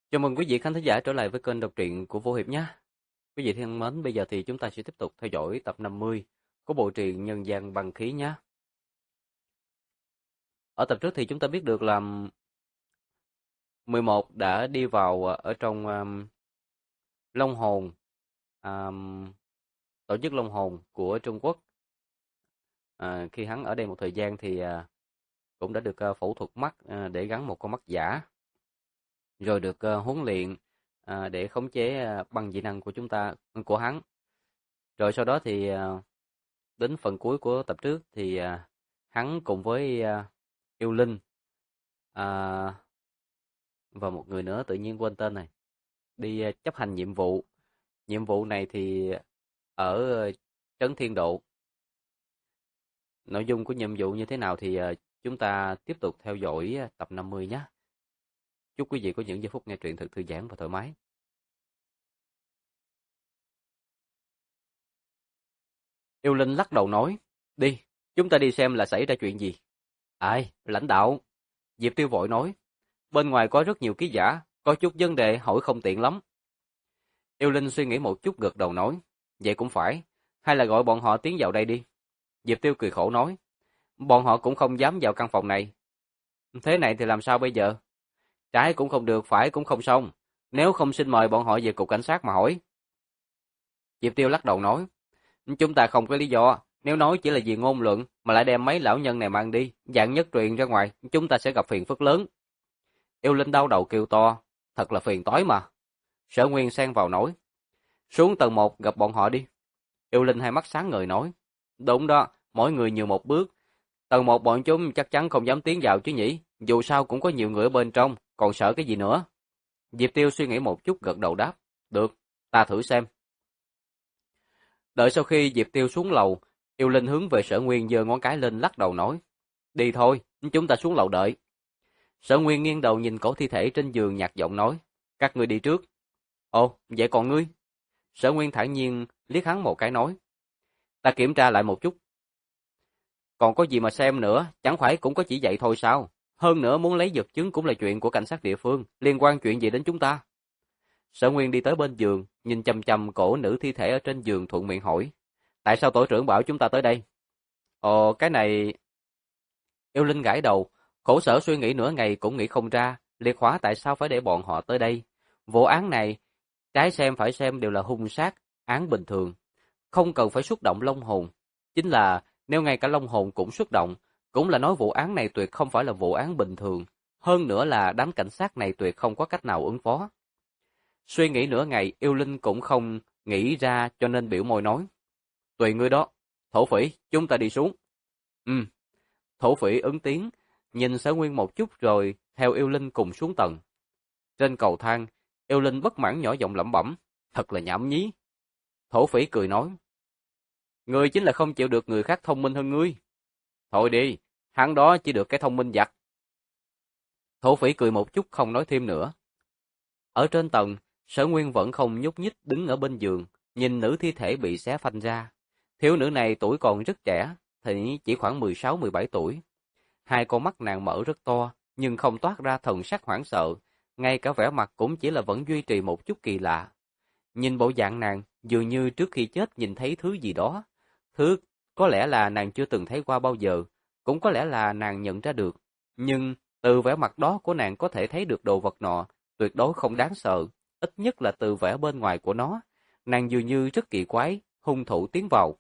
Chào mừng quý vị khán thính giả trở lại với kênh đọc truyện của Vô Hiệp nhé. Quý vị thân mến, bây giờ thì chúng ta sẽ tiếp tục theo dõi tập 50 của bộ truyện Nhân gian băng khí nhé. Ở tập trước thì chúng ta biết được là 11 đã đi vào ở trong Long Hồn, tổ chức Long Hồn của Trung Quốc. Khi hắn ở đây một thời gian thì cũng đã được phẫu thuật mắt để gắn một con mắt giả, rồi được huấn luyện để khống chế băng dị năng của hắn. Rồi sau đó thì đến phần cuối của tập trước thì hắn cùng với Yêu Linh à, và một người nữa tự nhiên quên tên này đi chấp hành nhiệm vụ. Nhiệm vụ này thì ở Trấn Thiên Độ. Nội dung của nhiệm vụ như thế nào thì chúng ta tiếp tục theo dõi tập 50 nhé. Chúc quý vị có những giây phút nghe truyện thật thư giãn và thoải mái. Yêu Linh lắc đầu nói, đi, chúng ta đi xem là xảy ra chuyện gì. Ai, lãnh đạo. Diệp Tiêu vội nói, bên ngoài có rất nhiều ký giả, có chút vấn đề hỏi không tiện lắm. Yêu Linh suy nghĩ một chút gật đầu nói, vậy cũng phải, hay là gọi bọn họ tiến vào đây đi. Diệp Tiêu cười khổ nói, bọn họ cũng không dám vào căn phòng này. Thế này thì làm sao bây giờ? Trái cũng không được, phải cũng không xong, nếu không xin mời bọn họ về cục cảnh sát mà hỏi. Diệp Tiêu lắc đầu nói, chúng ta không có lý do, nếu nói chỉ là vì ngôn luận mà lại đem mấy lão nhân này mang đi, dạng nhất truyền ra ngoài, chúng ta sẽ gặp phiền phức lớn. Yêu Linh đau đầu kêu to, thật là phiền toái mà. Sở Nguyên xen vào nói, xuống tầng 1 gặp bọn họ đi. Yêu Linh hai mắt sáng ngời nói, đúng đó, mỗi người nhiều một bước. Tầng 1 bọn chúng chắc chắn không dám tiến vào chứ nhỉ, dù sao cũng có nhiều người ở bên trong, còn sợ cái gì nữa. Diệp Tiêu suy nghĩ một chút gật đầu đáp, được, ta thử xem. Đợi sau khi Diệp Tiêu xuống lầu, Yêu Linh hướng về Sở Nguyên giơ ngón cái lên lắc đầu nói, đi thôi, chúng ta xuống lầu đợi. Sở Nguyên nghiêng đầu nhìn cổ thi thể trên giường nhạt giọng nói, các ngươi đi trước. Ồ, vậy còn ngươi? Sở Nguyên thản nhiên liếc hắn một cái nói, ta kiểm tra lại một chút. Còn có gì mà xem nữa, chẳng phải cũng có chỉ vậy thôi sao? Hơn nữa muốn lấy vật chứng cũng là chuyện của cảnh sát địa phương, liên quan chuyện gì đến chúng ta? Sở Nguyên đi tới bên giường, nhìn chằm chằm cổ nữ thi thể ở trên giường thuận miệng hỏi, tại sao tổ trưởng bảo chúng ta tới đây? Ồ, cái này... Yêu Linh gãi đầu, khổ sở suy nghĩ nửa ngày cũng nghĩ không ra, liệt hóa tại sao phải để bọn họ tới đây. Vụ án này, trái xem phải xem đều là hung sát, án bình thường, không cần phải xúc động long hồn. Chính là nếu ngay cả long hồn cũng xúc động, cũng là nói vụ án này tuyệt không phải là vụ án bình thường. Hơn nữa là đám cảnh sát này tuyệt không có cách nào ứng phó. Suy nghĩ nửa ngày, Yêu Linh cũng không nghĩ ra cho nên biểu môi nói. Tùy ngươi đó, thổ phỉ, chúng ta đi xuống. Ừ, thổ phỉ ứng tiếng, nhìn Sở Nguyên một chút rồi theo Yêu Linh cùng xuống tầng. Trên cầu thang, Yêu Linh bất mãn nhỏ giọng lẩm bẩm, thật là nhảm nhí. Thổ phỉ cười nói, ngươi chính là không chịu được người khác thông minh hơn ngươi. Thôi đi, hắn đó chỉ được cái thông minh giặc. Thổ phỉ cười một chút không nói thêm nữa. Ở trên tầng, Sở Nguyên vẫn không nhúc nhích đứng ở bên giường, nhìn nữ thi thể bị xé phanh ra. Thiếu nữ này tuổi còn rất trẻ, thì chỉ khoảng 16-17 tuổi. Hai con mắt nàng mở rất to, nhưng không toát ra thần sắc hoảng sợ, ngay cả vẻ mặt cũng chỉ là vẫn duy trì một chút kỳ lạ. Nhìn bộ dạng nàng, dường như trước khi chết nhìn thấy thứ gì đó. Thứ có lẽ là nàng chưa từng thấy qua bao giờ, cũng có lẽ là nàng nhận ra được. Nhưng từ vẻ mặt đó của nàng có thể thấy được đồ vật nọ, tuyệt đối không đáng sợ, ít nhất là từ vẻ bên ngoài của nó. Nàng dường như rất kỳ quái, hung thủ tiến vào.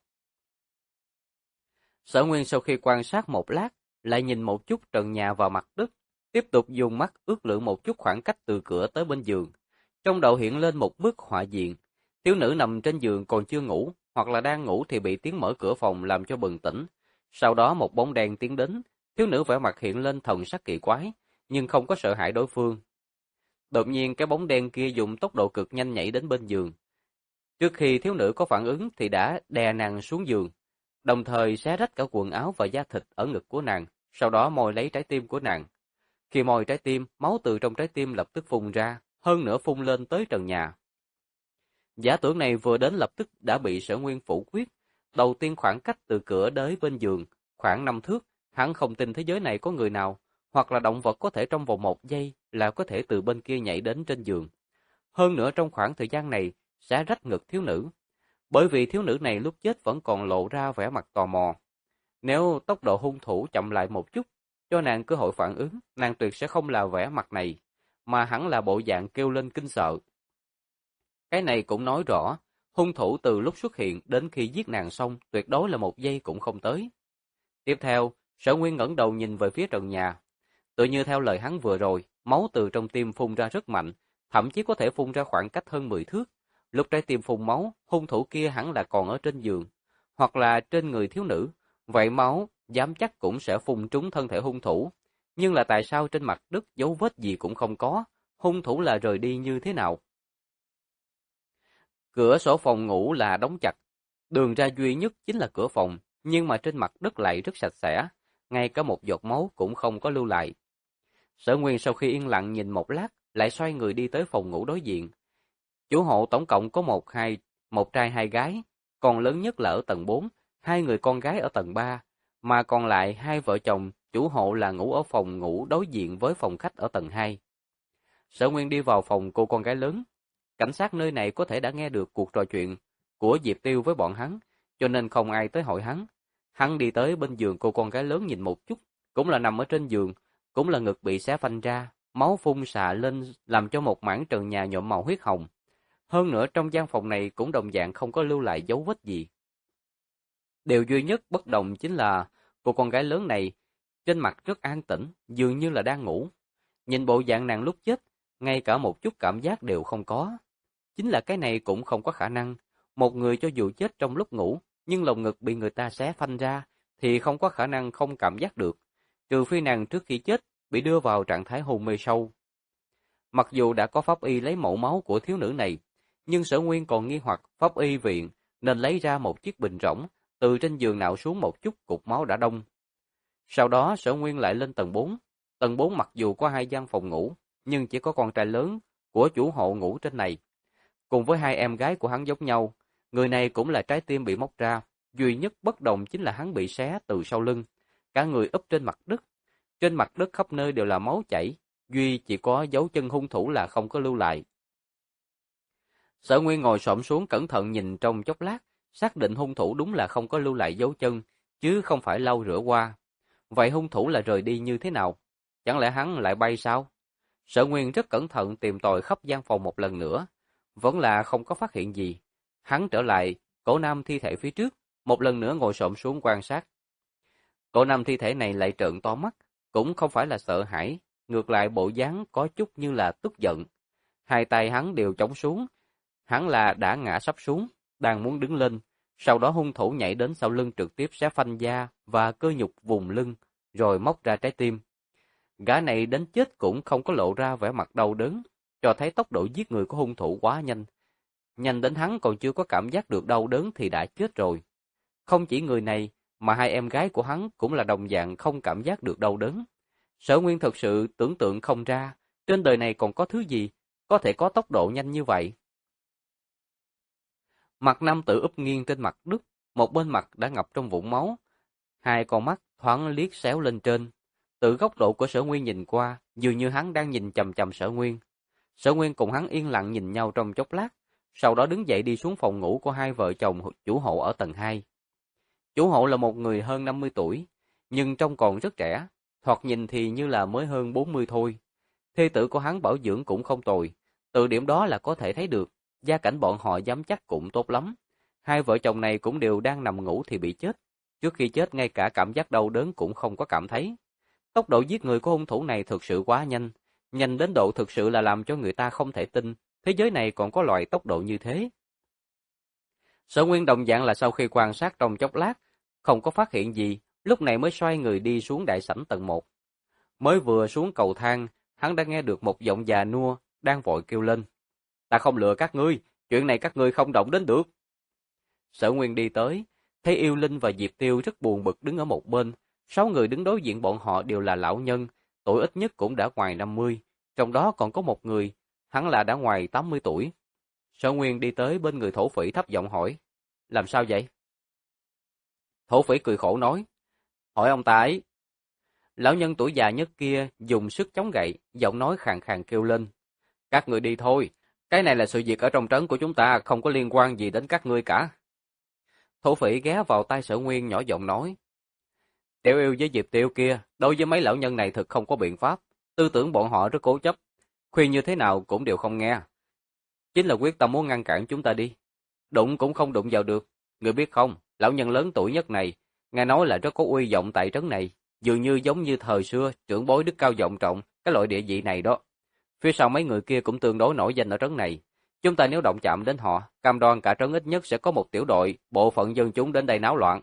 Sở Nguyên sau khi quan sát một lát, lại nhìn một chút trần nhà và mặt đất, tiếp tục dùng mắt ước lượng một chút khoảng cách từ cửa tới bên giường. Trong đầu hiện lên một bức họa diện, thiếu nữ nằm trên giường còn chưa ngủ, hoặc là đang ngủ thì bị tiếng mở cửa phòng làm cho bừng tỉnh. Sau đó một bóng đen tiến đến, thiếu nữ vẻ mặt hiện lên thần sắc kỳ quái, nhưng không có sợ hãi đối phương. Đột nhiên cái bóng đen kia dùng tốc độ cực nhanh nhảy đến bên giường. Trước khi thiếu nữ có phản ứng thì đã đè nàng xuống giường, đồng thời xé rách cả quần áo và da thịt ở ngực của nàng, sau đó môi lấy trái tim của nàng. Khi môi trái tim, máu từ trong trái tim lập tức phun ra, hơn nữa phun lên tới trần nhà. Giả tưởng này vừa đến lập tức đã bị Sở Nguyên phủ quyết. Đầu tiên khoảng cách từ cửa đến bên giường, khoảng 5 thước, hắn không tin thế giới này có người nào hoặc là động vật có thể trong vòng 1 giây là có thể từ bên kia nhảy đến trên giường. Hơn nữa trong khoảng thời gian này sẽ rách ngực thiếu nữ, bởi vì thiếu nữ này lúc chết vẫn còn lộ ra vẻ mặt tò mò. Nếu tốc độ hung thủ chậm lại một chút, cho nàng cơ hội phản ứng, nàng tuyệt sẽ không là vẻ mặt này, mà hẳn là bộ dạng kêu lên kinh sợ. Cái này cũng nói rõ, hung thủ từ lúc xuất hiện đến khi giết nàng xong tuyệt đối là 1 giây cũng không tới. Tiếp theo, Sở Nguyên ngẩng đầu nhìn về phía trần nhà. Tự như theo lời hắn vừa rồi, máu từ trong tim phun ra rất mạnh, thậm chí có thể phun ra khoảng cách hơn 10 thước. Lúc trái tim phun máu, hung thủ kia hẳn là còn ở trên giường, hoặc là trên người thiếu nữ. Vậy máu, dám chắc cũng sẽ phun trúng thân thể hung thủ. Nhưng là tại sao trên mặt đất dấu vết gì cũng không có? Hung thủ là rời đi như thế nào? Cửa sổ phòng ngủ là đóng chặt. Đường ra duy nhất chính là cửa phòng, nhưng mà trên mặt đất lại rất sạch sẽ. Ngay cả một giọt máu cũng không có lưu lại. Sở Nguyên sau khi yên lặng nhìn một lát, lại xoay người đi tới phòng ngủ đối diện. Chủ hộ tổng cộng có một trai hai gái, còn lớn nhất là ở tầng 4, 2 người con gái ở tầng 3, mà còn lại 2 vợ chồng chủ hộ là ngủ ở phòng ngủ đối diện với phòng khách ở tầng 2. Sở Nguyên đi vào phòng cô con gái lớn. Cảnh sát nơi này có thể đã nghe được cuộc trò chuyện của Diệp Tiêu với bọn hắn, cho nên không ai tới hỏi hắn. Hắn đi tới bên giường cô con gái lớn nhìn một chút, cũng là nằm ở trên giường, cũng là ngực bị xé phanh ra, máu phun xạ lên làm cho một mảng trần nhà nhuộm màu huyết hồng. Hơn nữa trong gian phòng này cũng đồng dạng không có lưu lại dấu vết gì. Điều duy nhất bất đồng chính là cô con gái lớn này trên mặt rất an tĩnh, dường như là đang ngủ. Nhìn bộ dạng nàng lúc chết, ngay cả một chút cảm giác đều không có. Chính là cái này cũng không có khả năng. Một người cho dù chết trong lúc ngủ, nhưng lồng ngực bị người ta xé phanh ra, thì không có khả năng không cảm giác được. Trừ phi nàng trước khi chết, bị đưa vào trạng thái hôn mê sâu. Mặc dù đã có pháp y lấy mẫu máu của thiếu nữ này, nhưng Sở Nguyên còn nghi hoặc pháp y viện nên lấy ra một chiếc bình rỗng, từ trên giường nạo xuống một chút cục máu đã đông. Sau đó Sở Nguyên lại lên tầng 4. Tầng 4 mặc dù có 2 gian phòng ngủ, nhưng chỉ có con trai lớn của chủ hộ ngủ trên này. Cùng với 2 em gái của hắn giống nhau, người này cũng là trái tim bị móc ra, duy nhất bất đồng chính là hắn bị xé từ sau lưng, cả người úp trên mặt đất. Trên mặt đất khắp nơi đều là máu chảy, duy chỉ có dấu chân hung thủ là không có lưu lại. Sở Nguyên ngồi xổm xuống cẩn thận nhìn trong chốc lát, xác định hung thủ đúng là không có lưu lại dấu chân, chứ không phải lau rửa qua. Vậy hung thủ là rời đi như thế nào? Chẳng lẽ hắn lại bay sao? Sở Nguyên rất cẩn thận tìm tòi khắp gian phòng một lần nữa, vẫn là không có phát hiện gì. Hắn trở lại, cổ nam thi thể phía trước, một lần nữa ngồi xổm xuống quan sát. Cổ nam thi thể này lại trợn to mắt, cũng không phải là sợ hãi, ngược lại bộ dáng có chút như là tức giận. 2 tay hắn đều chống xuống, hắn là đã ngã sắp xuống, đang muốn đứng lên, sau đó hung thủ nhảy đến sau lưng trực tiếp xé phanh da và cơ nhục vùng lưng, rồi móc ra trái tim. Gã này đến chết cũng không có lộ ra vẻ mặt đau đớn, cho thấy tốc độ giết người của hung thủ quá nhanh. Nhanh đến hắn còn chưa có cảm giác được đau đớn thì đã chết rồi. Không chỉ người này, mà 2 em gái của hắn cũng là đồng dạng không cảm giác được đau đớn. Sở Nguyên thật sự tưởng tượng không ra, trên đời này còn có thứ gì có thể có tốc độ nhanh như vậy. Mặt nam tử úp nghiêng trên mặt đất, một bên mặt đã ngập trong vũng máu. 2 con mắt thoáng liếc xéo lên trên. Từ góc độ của Sở Nguyên nhìn qua, dường như hắn đang nhìn chằm chằm Sở Nguyên. Sở Nguyên cùng hắn yên lặng nhìn nhau trong chốc lát, sau đó đứng dậy đi xuống phòng ngủ của 2 vợ chồng chủ hộ ở tầng 2. Chủ hộ là một người hơn 50 tuổi, nhưng trông còn rất trẻ, thoạt nhìn thì như là mới hơn 40 thôi. Thê tử của hắn bảo dưỡng cũng không tồi, từ điểm đó là có thể thấy được, gia cảnh bọn họ dám chắc cũng tốt lắm. 2 vợ chồng này cũng đều đang nằm ngủ thì bị chết. Trước khi chết ngay cả cảm giác đau đớn cũng không có cảm thấy. Tốc độ giết người của hung thủ này thực sự quá nhanh, nhanh đến độ thực sự là làm cho người ta không thể tin, thế giới này còn có loại tốc độ như thế. Sở Nguyên đồng dạng là sau khi quan sát trong chốc lát, không có phát hiện gì, lúc này mới xoay người đi xuống đại sảnh tầng 1. Mới vừa xuống cầu thang, hắn đã nghe được một giọng già nua, đang vội kêu lên. Ta không lừa các ngươi, chuyện này các ngươi không động đến được. Sở Nguyên đi tới, thấy Yêu Linh và Diệp Tiêu rất buồn bực đứng ở một bên. 6 người đứng đối diện bọn họ đều là lão nhân, tuổi ít nhất cũng đã ngoài 50, trong đó còn có một người, hắn là đã ngoài 80 tuổi. Sở Nguyên đi tới bên người thổ phỉ thấp giọng hỏi, làm sao vậy? Thổ phỉ cười khổ nói, hỏi ông ta ấy. Lão nhân tuổi già nhất kia dùng sức chống gậy, giọng nói khàn khàn kêu lên. Các người đi thôi, cái này là sự việc ở trong trấn của chúng ta, không có liên quan gì đến các ngươi cả. Thổ phỉ ghé vào tai Sở Nguyên nhỏ giọng nói. Tiểu yêu với Diệp Tiêu kia, đối với mấy lão nhân này thực không có biện pháp, tư tưởng bọn họ rất cố chấp, khuyên như thế nào cũng đều không nghe. Chính là quyết tâm muốn ngăn cản chúng ta đi. Đụng cũng không đụng vào được. Người biết không, lão nhân lớn tuổi nhất này, nghe nói là rất có uy vọng tại trấn này, dường như giống như thời xưa, trưởng bối đức cao vọng trọng, cái loại địa vị này đó. Phía sau mấy người kia cũng tương đối nổi danh ở trấn này. Chúng ta nếu động chạm đến họ, cam đoan cả trấn ít nhất sẽ có một tiểu đội, bộ phận dân chúng đến đây náo loạn.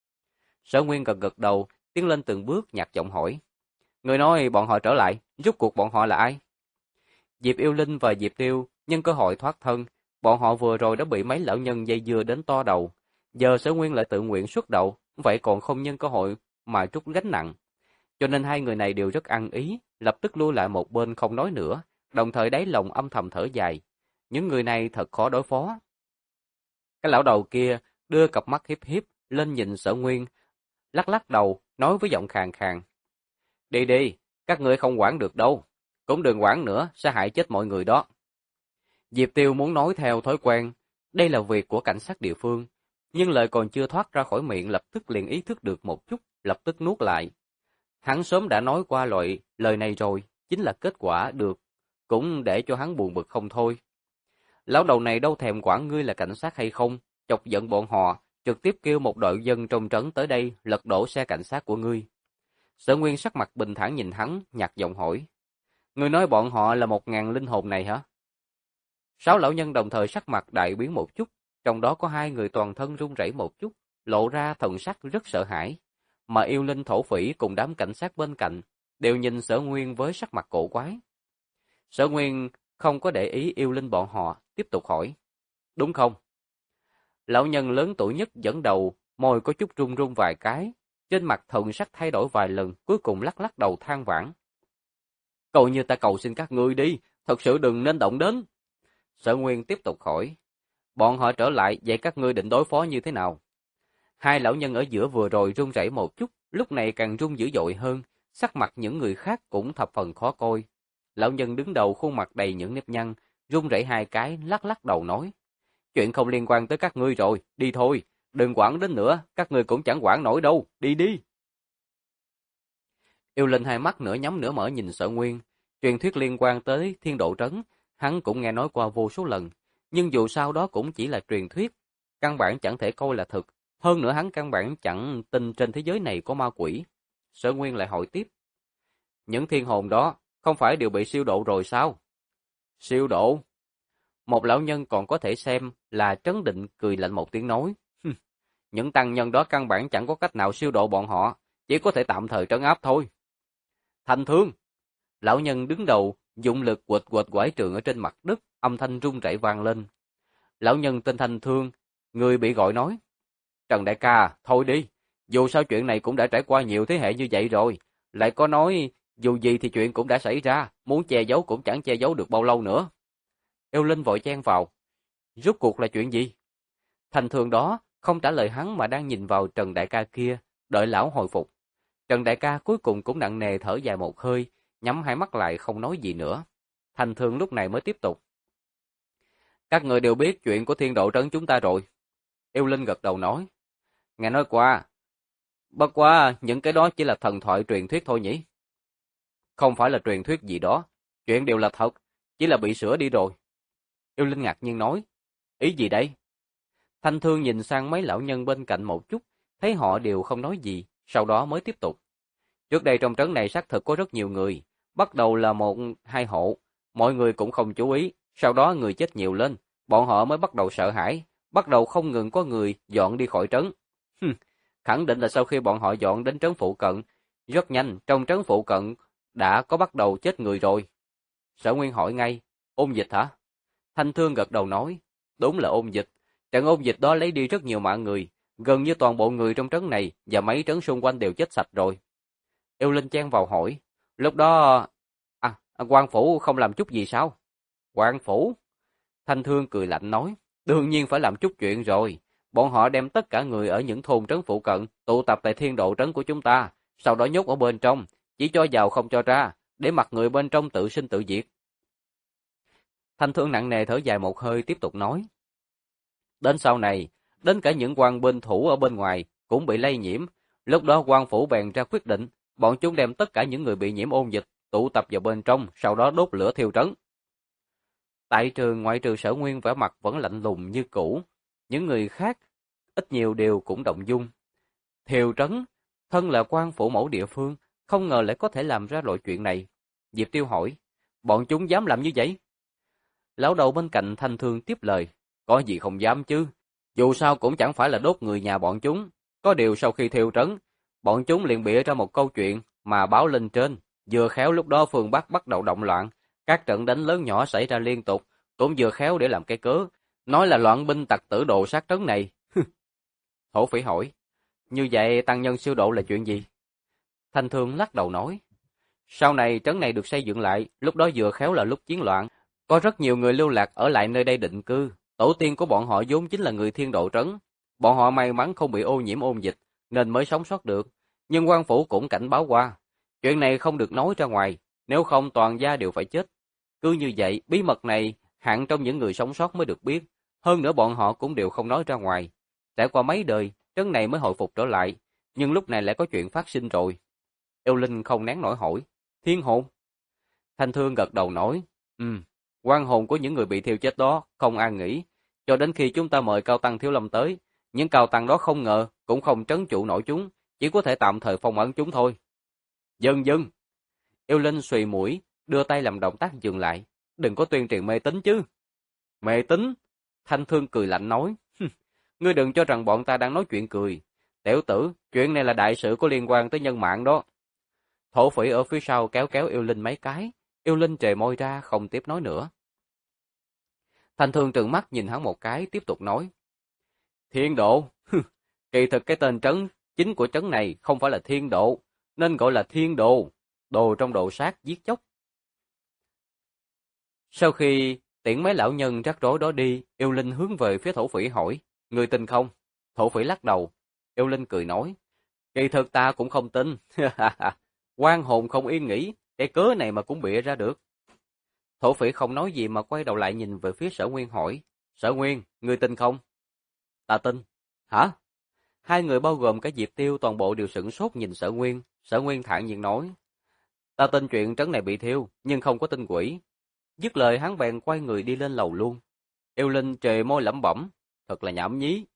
Sở Nguyên gật gật đầu, tiến lên từng bước nhạt giọng hỏi. Người nói bọn họ trở lại, rốt cuộc bọn họ là ai? Diệp Yêu Linh và Diệp Tiêu nhân cơ hội thoát thân, bọn họ vừa rồi đã bị mấy lão nhân dây dưa đến to đầu. Giờ Sở Nguyên lại tự nguyện xuất đầu, vậy còn không nhân cơ hội mà trút gánh nặng. Cho nên hai người này đều rất ăn ý, lập tức lui lại một bên không nói nữa, đồng thời đáy lòng âm thầm thở dài. Những người này thật khó đối phó. Cái lão đầu kia đưa cặp mắt hiếp hiếp lên nhìn Sở Nguyên, lắc lắc đầu, nói với giọng khàn khàn. Đi đi, các ngươi không quản được đâu. Cũng đừng quản nữa, sẽ hại chết mọi người đó. Diệp Tiêu muốn nói theo thói quen, đây là việc của cảnh sát địa phương, nhưng lời còn chưa thoát ra khỏi miệng lập tức liền ý thức được một chút, lập tức nuốt lại. Hắn sớm đã nói qua loại lời này rồi, chính là kết quả được, cũng để cho hắn buồn bực không thôi. Lão đầu này đâu thèm quản ngươi là cảnh sát hay không, chọc giận bọn họ, trực tiếp kêu một đội dân trong trấn tới đây lật đổ xe cảnh sát của ngươi. Sở Nguyên sắc mặt bình thản nhìn hắn, nhạt giọng hỏi. Ngươi nói bọn họ là 1000 linh hồn này hả? 6 lão nhân đồng thời sắc mặt đại biến một chút, trong đó có 2 người toàn thân run rẩy một chút, lộ ra thần sắc rất sợ hãi. Mà yêu linh thổ phỉ cùng đám cảnh sát bên cạnh, đều nhìn Sở Nguyên với sắc mặt cổ quái. Sở Nguyên không có để ý yêu linh bọn họ, tiếp tục hỏi. Đúng không? Lão nhân lớn tuổi nhất dẫn đầu, môi có chút run run vài cái, trên mặt thần sắc thay đổi vài lần, cuối cùng lắc lắc đầu than vãn. Coi như ta cầu xin các ngươi đi, thật sự đừng nên động đến. Sở Nguyên tiếp tục hỏi. Bọn họ trở lại, vậy các ngươi định đối phó như thế nào? Hai lão nhân ở giữa vừa rồi run rẩy một chút, lúc này càng run dữ dội hơn, sắc mặt những người khác cũng thập phần khó coi. Lão nhân đứng đầu khuôn mặt đầy những nếp nhăn, run rẩy 2 cái, lắc lắc đầu nói. Chuyện không liên quan tới các ngươi rồi, đi thôi, đừng quản đến nữa, các ngươi cũng chẳng quản nổi đâu, đi đi. Yêu Linh hai mắt nửa nhắm nửa mở nhìn Sở Nguyên, truyền thuyết liên quan tới Thiên Độ Trấn, hắn cũng nghe nói qua vô số lần, nhưng dù sao đó cũng chỉ là truyền thuyết, căn bản chẳng thể coi là thực, hơn nữa hắn căn bản chẳng tin trên thế giới này có ma quỷ. Sở Nguyên lại hỏi tiếp, những thiên hồn đó không phải đều bị siêu độ rồi sao? Siêu độ? Một lão nhân còn có thể xem là trấn định cười lạnh một tiếng nói, những tăng nhân đó căn bản chẳng có cách nào siêu độ bọn họ, chỉ có thể tạm thời trấn áp thôi. Thành Thương! Lão nhân đứng đầu, dụng lực quệt quệt quải trượng ở trên mặt đất, âm thanh rung rẩy vang lên. Lão nhân tên Thành Thương, người bị gọi nói. Trần đại ca, thôi đi, dù sao chuyện này cũng đã trải qua nhiều thế hệ như vậy rồi, lại có nói, dù gì thì chuyện cũng đã xảy ra, muốn che giấu cũng chẳng che giấu được bao lâu nữa. Yêu Linh vội chen vào. Rốt cuộc là chuyện gì? Thành Thương đó, không trả lời hắn mà đang nhìn vào Trần đại ca kia, đợi lão hồi phục. Trần đại ca cuối cùng cũng nặng nề thở dài một hơi, nhắm hai mắt lại không nói gì nữa. Thành Thương lúc này mới tiếp tục. Các người đều biết chuyện của Thiên Độ Trấn chúng ta rồi. Yêu Linh gật đầu nói. Nghe nói qua. Bất quá những cái đó chỉ là thần thoại truyền thuyết thôi nhỉ? Không phải là truyền thuyết gì đó. Chuyện đều là thật, chỉ là bị sửa đi rồi. Yêu Linh ngạc nhiên nói. Ý gì đây? Thành Thương nhìn sang mấy lão nhân bên cạnh một chút, thấy họ đều không nói gì, sau đó mới tiếp tục. Trước đây trong trấn này xác thực có rất nhiều người, bắt đầu là 1-2 hộ, mọi người cũng không chú ý, sau đó người chết nhiều lên, bọn họ mới bắt đầu sợ hãi, bắt đầu không ngừng có người dọn đi khỏi trấn. Khẳng định là sau khi bọn họ dọn đến trấn phụ cận, rất nhanh trong trấn phụ cận đã có bắt đầu chết người rồi. Sở Nguyên hỏi ngay, ôn dịch hả? Thanh Thương gật đầu nói, đúng là ôn dịch, trận ôn dịch đó lấy đi rất nhiều mạng người, gần như toàn bộ người trong trấn này và mấy trấn xung quanh đều chết sạch rồi. Yêu Linh chen vào hỏi, lúc đó, quan phủ không làm chút gì sao? Quan phủ? Thanh Thương cười lạnh nói, đương nhiên phải làm chút chuyện rồi. Bọn họ đem tất cả người ở những thôn trấn phụ cận tụ tập tại Thiên Độ Trấn của chúng ta, sau đó nhốt ở bên trong, chỉ cho vào không cho ra, để mặc người bên trong tự sinh tự diệt. Thanh Thương nặng nề thở dài một hơi tiếp tục nói. Đến sau này, đến cả những quan binh thủ ở bên ngoài cũng bị lây nhiễm. Lúc đó quan phủ bèn ra quyết định, bọn chúng đem tất cả những người bị nhiễm ôn dịch tụ tập vào bên trong, sau đó đốt lửa thiêu trấn. Tại trường ngoại trừ Sở Nguyên vẻ mặt vẫn lạnh lùng như cũ, những người khác ít nhiều đều cũng động dung. Thiêu trấn, thân là quan phủ mẫu địa phương, không ngờ lại có thể làm ra loại chuyện này. Diệp Tiêu hỏi, bọn chúng dám làm như vậy? Lão đầu bên cạnh Thanh Thương tiếp lời, có gì không dám chứ, dù sao cũng chẳng phải là đốt người nhà bọn chúng. Có điều sau khi thiêu trấn, bọn chúng liền bịa ra một câu chuyện mà báo lên trên. Vừa khéo lúc đó phương Bắc bắt đầu động loạn, các trận đánh lớn nhỏ xảy ra liên tục, cũng vừa khéo để làm cái cớ, nói là loạn binh tặc tử độ sát trấn này. Thổ Phỉ hỏi, như vậy tăng nhân siêu độ là chuyện gì? Thanh Thương lắc đầu nói, sau này trấn này được xây dựng lại, lúc đó vừa khéo là lúc chiến loạn, có rất nhiều người lưu lạc ở lại nơi đây định cư. Tổ tiên của bọn họ vốn chính là người thiên độ trấn. Bọn họ may mắn không bị ô nhiễm ôn dịch, nên mới sống sót được. Nhưng quan phủ cũng cảnh báo qua, chuyện này không được nói ra ngoài, nếu không toàn gia đều phải chết. Cứ như vậy, bí mật này hạng trong những người sống sót mới được biết. Hơn nữa bọn họ cũng đều không nói ra ngoài. Trải qua mấy đời, trấn này mới hồi phục trở lại, nhưng lúc này lại có chuyện phát sinh rồi. Yêu Linh không nén nổi hỏi, thiên hồn? Thanh Thương gật đầu nói, oan hồn của những người bị thiêu chết đó không an nghỉ, cho đến khi chúng ta mời Cao Tăng Thiếu Lâm tới, những Cao Tăng đó không ngờ cũng không trấn trụ nổi chúng, chỉ có thể tạm thời phong ấn chúng thôi. Dần dần, Yêu Linh xùy mũi, đưa tay làm động tác dừng lại, đừng có tuyên truyền mê tín chứ. Mê tín? Thanh Thương cười lạnh nói, ngươi đừng cho rằng bọn ta đang nói chuyện cười. Tiểu tử, chuyện này là đại sự có liên quan tới nhân mạng đó. Thổ Phỉ ở phía sau kéo kéo Yêu Linh mấy cái, Yêu Linh trề môi ra không tiếp nói nữa. Thanh Thương trừng mắt nhìn hắn một cái, tiếp tục nói. Thiên độ, kỳ thực cái tên trấn chính của trấn này không phải là thiên độ, nên gọi là thiên đồ, đồ trong độ sát giết chóc. Sau khi tiễn mấy lão nhân rắc rối đó đi, Yêu Linh hướng về phía Thổ Phỉ hỏi, ngươi tin không? Thổ Phỉ lắc đầu. Yêu Linh cười nói, kỳ thực ta cũng không tin. Oan hồn không yên nghỉ, cái cớ này mà cũng bịa ra được. Thổ Phỉ không nói gì mà quay đầu lại nhìn về phía Sở Nguyên hỏi, Sở Nguyên, ngươi tin không? Ta tin. Hả? Hai người bao gồm cả Diệp Tiêu toàn bộ đều sửng sốt nhìn Sở Nguyên. Sở Nguyên thản nhiên nói, ta tin chuyện trấn này bị thiêu, nhưng không có tin quỷ. Dứt lời hắn bèn quay người đi lên lầu luôn. Yêu Linh trề môi lẩm bẩm, thật là nhảm nhí.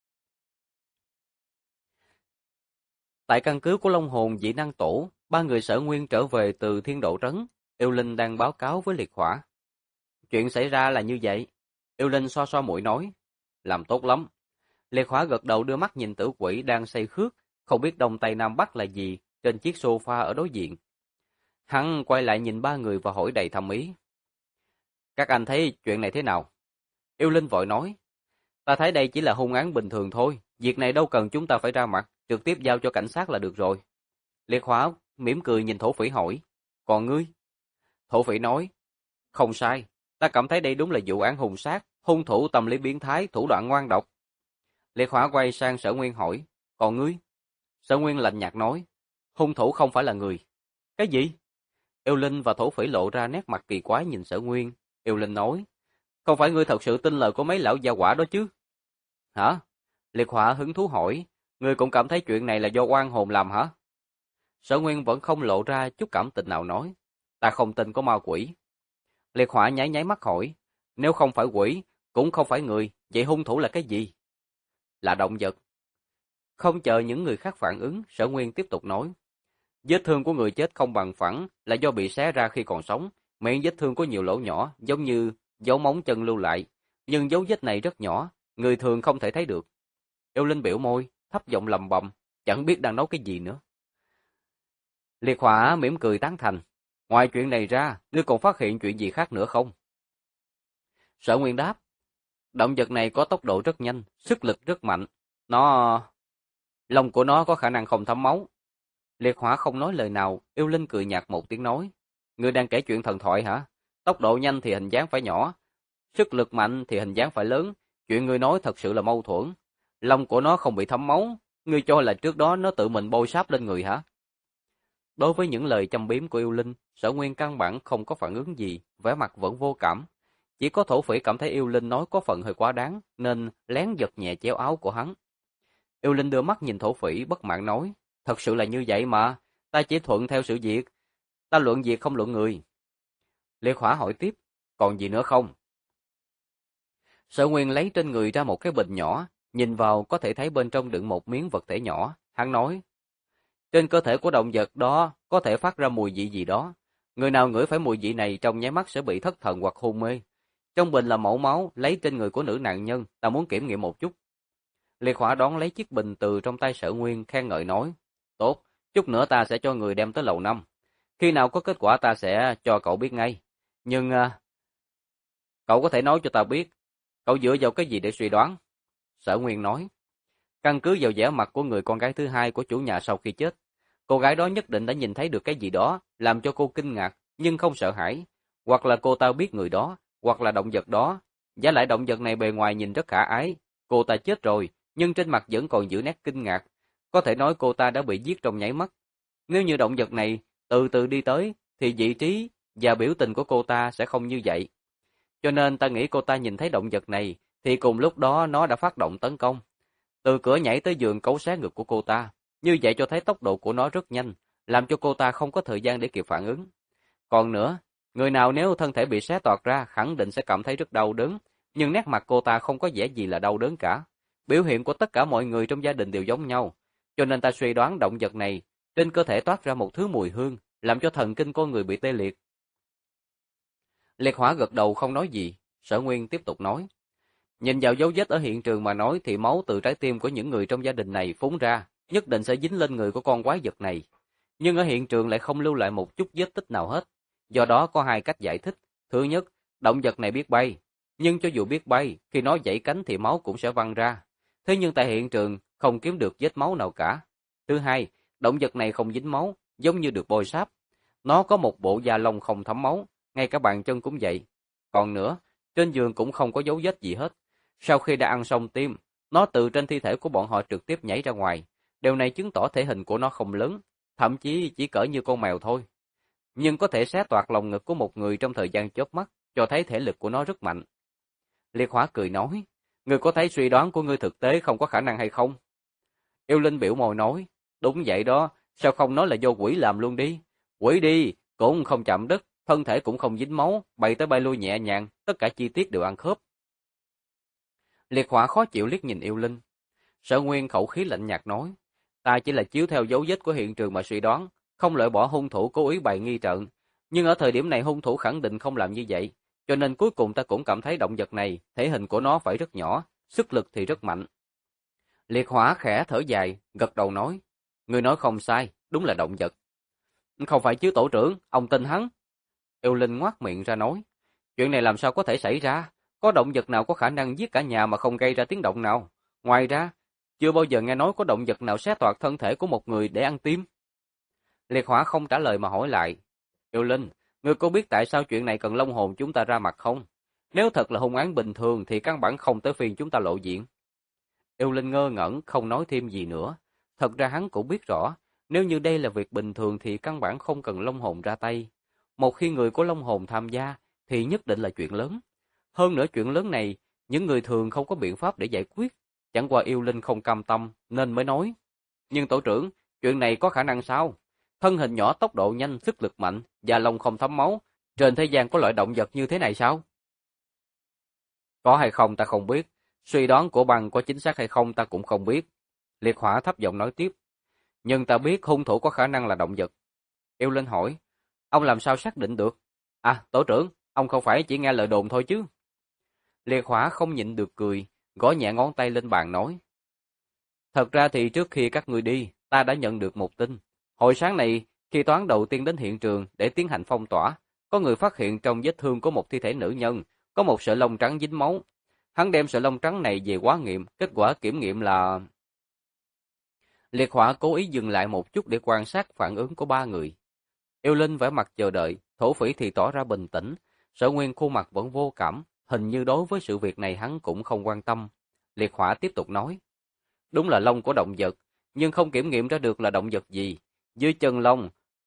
Tại căn cứ của Long Hồn Dị Năng Tổ, ba người Sở Nguyên trở về từ Thiên Độ Trấn. Yêu Linh đang báo cáo với Liệt Hỏa. Chuyện xảy ra là như vậy. Yêu Linh xoa xoa mũi nói, làm tốt lắm. Liệt Hỏa gật đầu đưa mắt nhìn Tử Quỷ đang say khước, không biết Đông Tây Nam Bắc là gì, trên chiếc sofa ở đối diện. Hắn quay lại nhìn ba người và hỏi đầy thâm ý. Các anh thấy chuyện này thế nào? Yêu Linh vội nói, ta thấy đây chỉ là hung án bình thường thôi, việc này đâu cần chúng ta phải ra mặt, trực tiếp giao cho cảnh sát là được rồi. Liệt Hỏa mỉm cười nhìn Thổ Phỉ hỏi, còn ngươi? Thổ Phỉ nói, không sai, ta cảm thấy đây đúng là vụ án hung sát, hung thủ tâm lý biến thái, thủ đoạn ngoan độc. Liệt Hỏa quay sang Sở Nguyên hỏi, còn ngươi? Sở Nguyên lạnh nhạt nói, hung thủ không phải là người. Cái gì? Yêu Linh và Thổ Phỉ lộ ra nét mặt kỳ quái nhìn Sở Nguyên. Yêu Linh nói, không phải ngươi thật sự tin lời của mấy lão gia hỏa đó chứ? Hả? Liệt Hỏa hứng thú hỏi, ngươi cũng cảm thấy chuyện này là do oan hồn làm hả? Sở Nguyên vẫn không lộ ra chút cảm tình nào nói, ta không tin có ma quỷ. Liệt Hỏa nháy nháy mắt hỏi, nếu không phải quỷ, cũng không phải người, vậy hung thủ là cái gì? Là động vật. Không chờ những người khác phản ứng, Sở Nguyên tiếp tục nói, vết thương của người chết không bằng phẳng là do bị xé ra khi còn sống, miệng vết thương có nhiều lỗ nhỏ, giống như dấu móng chân lưu lại, nhưng dấu vết này rất nhỏ, người thường không thể thấy được. Yêu Linh biểu môi, thấp giọng lầm bầm, chẳng biết đang nói cái gì nữa. Liệt Hỏa mỉm cười tán thành, ngoài chuyện này ra, ngươi còn phát hiện chuyện gì khác nữa không? Sở Nguyên đáp, động vật này có tốc độ rất nhanh, sức lực rất mạnh, lông của nó có khả năng không thấm máu. Liệt Hỏa không nói lời nào, Yêu Linh cười nhạt một tiếng nói, ngươi đang kể chuyện thần thoại hả? Tốc độ nhanh thì hình dáng phải nhỏ, sức lực mạnh thì hình dáng phải lớn, chuyện ngươi nói thật sự là mâu thuẫn. Lông của nó không bị thấm máu, ngươi cho là trước đó nó tự mình bôi sáp lên người hả? Đối với những lời châm biếm của yêu linh, Sở Nguyên căn bản không có phản ứng gì, vẻ mặt vẫn vô cảm. Chỉ có thổ phỉ cảm thấy yêu linh nói có phần hơi quá đáng, nên lén giật nhẹ chéo áo của hắn. Yêu linh đưa mắt nhìn thổ phỉ bất mãn nói, thật sự là như vậy mà, ta chỉ thuận theo sự việc, ta luận việc không luận người. Liệt Hỏa hỏi tiếp, còn gì nữa không? Sở Nguyên lấy trên người ra một cái bình nhỏ, nhìn vào có thể thấy bên trong đựng một miếng vật thể nhỏ, hắn nói, trên cơ thể của động vật đó có thể phát ra mùi vị gì đó, người nào ngửi phải mùi vị này trong nháy mắt sẽ bị thất thần hoặc hôn mê. Trong bình là mẫu máu lấy trên người của nữ nạn nhân, ta muốn kiểm nghiệm một chút. Liệt Hỏa đón lấy chiếc bình từ trong tay Sở Nguyên, khen ngợi nói, tốt, chút nữa ta sẽ cho người đem tới lầu 5. Khi nào có kết quả ta sẽ cho cậu biết ngay. Nhưng cậu có thể nói cho ta biết, cậu dựa vào cái gì để suy đoán? Sở Nguyên nói, căn cứ vào vẻ mặt của người con gái thứ hai của chủ nhà sau khi chết, cô gái đó nhất định đã nhìn thấy được cái gì đó, làm cho cô kinh ngạc, nhưng không sợ hãi. Hoặc là cô ta biết người đó, hoặc là động vật đó. Giả lại động vật này bề ngoài nhìn rất khả ái. Cô ta chết rồi, nhưng trên mặt vẫn còn giữ nét kinh ngạc. Có thể nói cô ta đã bị giết trong nháy mắt. Nếu như động vật này từ từ đi tới, thì vị trí và biểu tình của cô ta sẽ không như vậy. Cho nên ta nghĩ cô ta nhìn thấy động vật này, thì cùng lúc đó nó đã phát động tấn công. Từ cửa nhảy tới giường cấu xé ngực của cô ta. Như vậy cho thấy tốc độ của nó rất nhanh, làm cho cô ta không có thời gian để kịp phản ứng. Còn nữa, người nào nếu thân thể bị xé toạc ra khẳng định sẽ cảm thấy rất đau đớn, nhưng nét mặt cô ta không có vẻ gì là đau đớn cả. Biểu hiện của tất cả mọi người trong gia đình đều giống nhau, cho nên ta suy đoán động vật này trên cơ thể toát ra một thứ mùi hương, làm cho thần kinh con người bị tê liệt. Liệt Hỏa gật đầu không nói gì, Sở Nguyên tiếp tục nói. Nhìn vào dấu vết ở hiện trường mà nói thì máu từ trái tim của những người trong gia đình này phúng ra, nhất định sẽ dính lên người của con quái vật này. Nhưng ở hiện trường lại không lưu lại một chút vết tích nào hết. Do đó có hai cách giải thích. Thứ nhất, động vật này biết bay. Nhưng cho dù biết bay, khi nó giãy cánh thì máu cũng sẽ văng ra. Thế nhưng tại hiện trường không kiếm được vết máu nào cả. Thứ hai, động vật này không dính máu, giống như được bôi sáp. Nó có một bộ da lông không thấm máu, ngay cả bàn chân cũng vậy. Còn nữa, trên giường cũng không có dấu vết gì hết. Sau khi đã ăn xong tim, nó từ trên thi thể của bọn họ trực tiếp nhảy ra ngoài. Điều này chứng tỏ thể hình của nó không lớn, thậm chí chỉ cỡ như con mèo thôi. Nhưng có thể xé toạc lồng ngực của một người trong thời gian chớp mắt, cho thấy thể lực của nó rất mạnh. Liệt Hỏa cười nói, ngươi có thấy suy đoán của ngươi thực tế không có khả năng hay không? Yêu Linh biểu môi nói, đúng vậy đó, sao không nói là do quỷ làm luôn đi? Quỷ đi, cũng không chạm đất, thân thể cũng không dính máu, bay tới bay lui nhẹ nhàng, tất cả chi tiết đều ăn khớp. Liệt Hỏa khó chịu liếc nhìn Yêu Linh. Sở Nguyên khẩu khí lạnh nhạt nói, ta chỉ là chiếu theo dấu vết của hiện trường mà suy đoán, không loại bỏ hung thủ cố ý bày nghi trận. Nhưng ở thời điểm này hung thủ khẳng định không làm như vậy, cho nên cuối cùng ta cũng cảm thấy động vật này, thể hình của nó phải rất nhỏ, sức lực thì rất mạnh. Liệt Hỏa khẽ thở dài, gật đầu nói, người nói không sai, đúng là động vật. Không phải chứ tổ trưởng, ông tin hắn. Yêu Linh ngoác miệng ra nói, chuyện này làm sao có thể xảy ra, có động vật nào có khả năng giết cả nhà mà không gây ra tiếng động nào. Ngoài ra, chưa bao giờ nghe nói có động vật nào xé toạc thân thể của một người để ăn tim. Liệt Hỏa không trả lời mà hỏi lại, Yêu Linh, ngươi có biết tại sao chuyện này cần Long Hồn chúng ta ra mặt không? Nếu thật là hung án bình thường thì căn bản không tới phiên chúng ta lộ diện. Yêu Linh ngơ ngẩn không nói thêm gì nữa. Thật ra hắn cũng biết rõ, nếu như đây là việc bình thường thì căn bản không cần Long Hồn ra tay. Một khi người của Long Hồn tham gia thì nhất định là chuyện lớn. Hơn nữa chuyện lớn này, những người thường không có biện pháp để giải quyết. Chẳng qua Yêu Linh không cam tâm nên mới nói. Nhưng tổ trưởng, chuyện này có khả năng sao? Thân hình nhỏ, tốc độ nhanh, sức lực mạnh, và lông không thấm máu. Trên thế gian có loại động vật như thế này sao? Có hay không ta không biết. Suy đoán của Băng có chính xác hay không ta cũng không biết. Liệt Hỏa thấp giọng nói tiếp. Nhưng ta biết hung thủ có khả năng là động vật. Yêu Linh hỏi. Ông làm sao xác định được? À, tổ trưởng, ông không phải chỉ nghe lời đồn thôi chứ? Liệt Hỏa không nhịn được cười, gõ nhẹ ngón tay lên bàn nói. Thật ra thì trước khi các ngươi đi, ta đã nhận được một tin. Hồi sáng này, khi toán đầu tiên đến hiện trường để tiến hành phong tỏa, có người phát hiện trong vết thương của một thi thể nữ nhân, có một sợi lông trắng dính máu. Hắn đem sợi lông trắng này về hóa nghiệm, kết quả kiểm nghiệm là... Liệt Hỏa cố ý dừng lại một chút để quan sát phản ứng của ba người. Yêu Linh vẻ mặt chờ đợi, thổ phỉ thì tỏ ra bình tĩnh, Sở Nguyên khuôn mặt vẫn vô cảm, hình như đối với sự việc này hắn cũng không quan tâm. Liệt Hỏa tiếp tục nói, đúng là lông của động vật, nhưng không kiểm nghiệm ra được là động vật gì. Dưới chân lông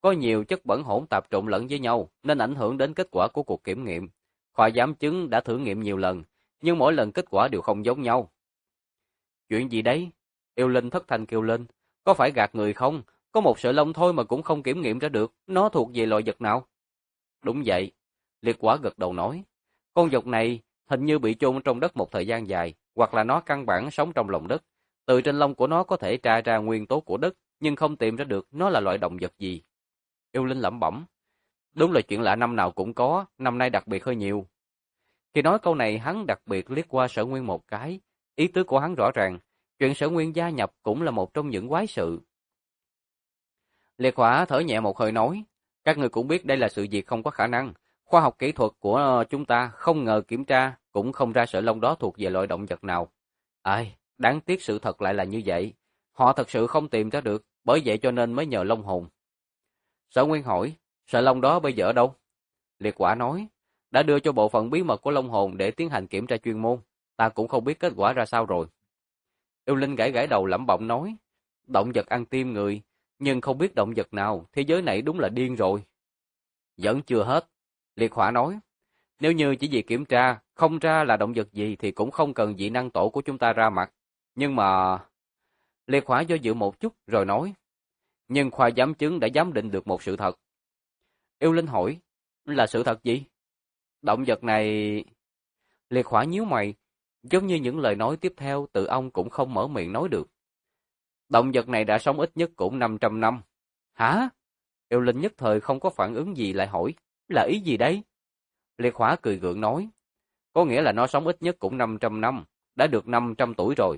có nhiều chất bẩn hỗn tạp trộn lẫn với nhau nên ảnh hưởng đến kết quả của cuộc kiểm nghiệm. Khoa giám chứng đã thử nghiệm nhiều lần, nhưng mỗi lần kết quả đều không giống nhau. Chuyện gì đấy? Yêu Linh thất thanh kêu lên. Có phải gạt người không? Có một sợi lông thôi mà cũng không kiểm nghiệm ra được. Nó thuộc về loài vật nào? Đúng vậy. Liệt Quả gật đầu nói. Con vật này hình như bị chôn trong đất một thời gian dài, hoặc là nó căn bản sống trong lòng đất. Từ trên lông của nó có thể tra ra nguyên tố của đất, nhưng không tìm ra được nó là loại động vật gì. Yêu Linh lẩm bẩm. Đúng là chuyện lạ năm nào cũng có, năm nay đặc biệt hơi nhiều. Khi nói câu này hắn đặc biệt liếc qua Sở Nguyên một cái. Ý tứ của hắn rõ ràng, chuyện Sở Nguyên gia nhập cũng là một trong những quái sự. Liệt Hỏa thở nhẹ một hơi nói, các người cũng biết đây là sự việc không có khả năng. Khoa học kỹ thuật của chúng ta không ngờ kiểm tra cũng không ra sợi lông đó thuộc về loại động vật nào. Ai, đáng tiếc sự thật lại là như vậy. Họ thật sự không tìm ra được, bởi vậy cho nên mới nhờ Long Hồn. Sở Nguyên hỏi, sợi lông đó bây giờ ở đâu? Liệt Hỏa nói, đã đưa cho bộ phận bí mật của Long Hồn để tiến hành kiểm tra chuyên môn. Ta cũng không biết kết quả ra sao rồi. Yêu Linh gãi gãi đầu lẩm bẩm nói, động vật ăn tim người, nhưng không biết động vật nào, thế giới này đúng là điên rồi. Vẫn chưa hết. Liệt Hỏa nói, nếu như chỉ vì kiểm tra, không ra là động vật gì thì cũng không cần dị năng tổ của chúng ta ra mặt. Nhưng mà... Liệt Hỏa do dự một chút rồi nói, nhưng khoa giám chứng đã giám định được một sự thật. Yêu Linh hỏi, là sự thật gì? Động vật này... Liệt Hỏa nhíu mày, giống như những lời nói tiếp theo tự ông cũng không mở miệng nói được. Động vật này đã sống ít nhất cũng 500 năm. Hả? Yêu Linh nhất thời không có phản ứng gì lại hỏi, là ý gì đấy? Liệt Hỏa cười gượng nói, có nghĩa là nó sống ít nhất cũng 500 năm, đã được 500 tuổi rồi.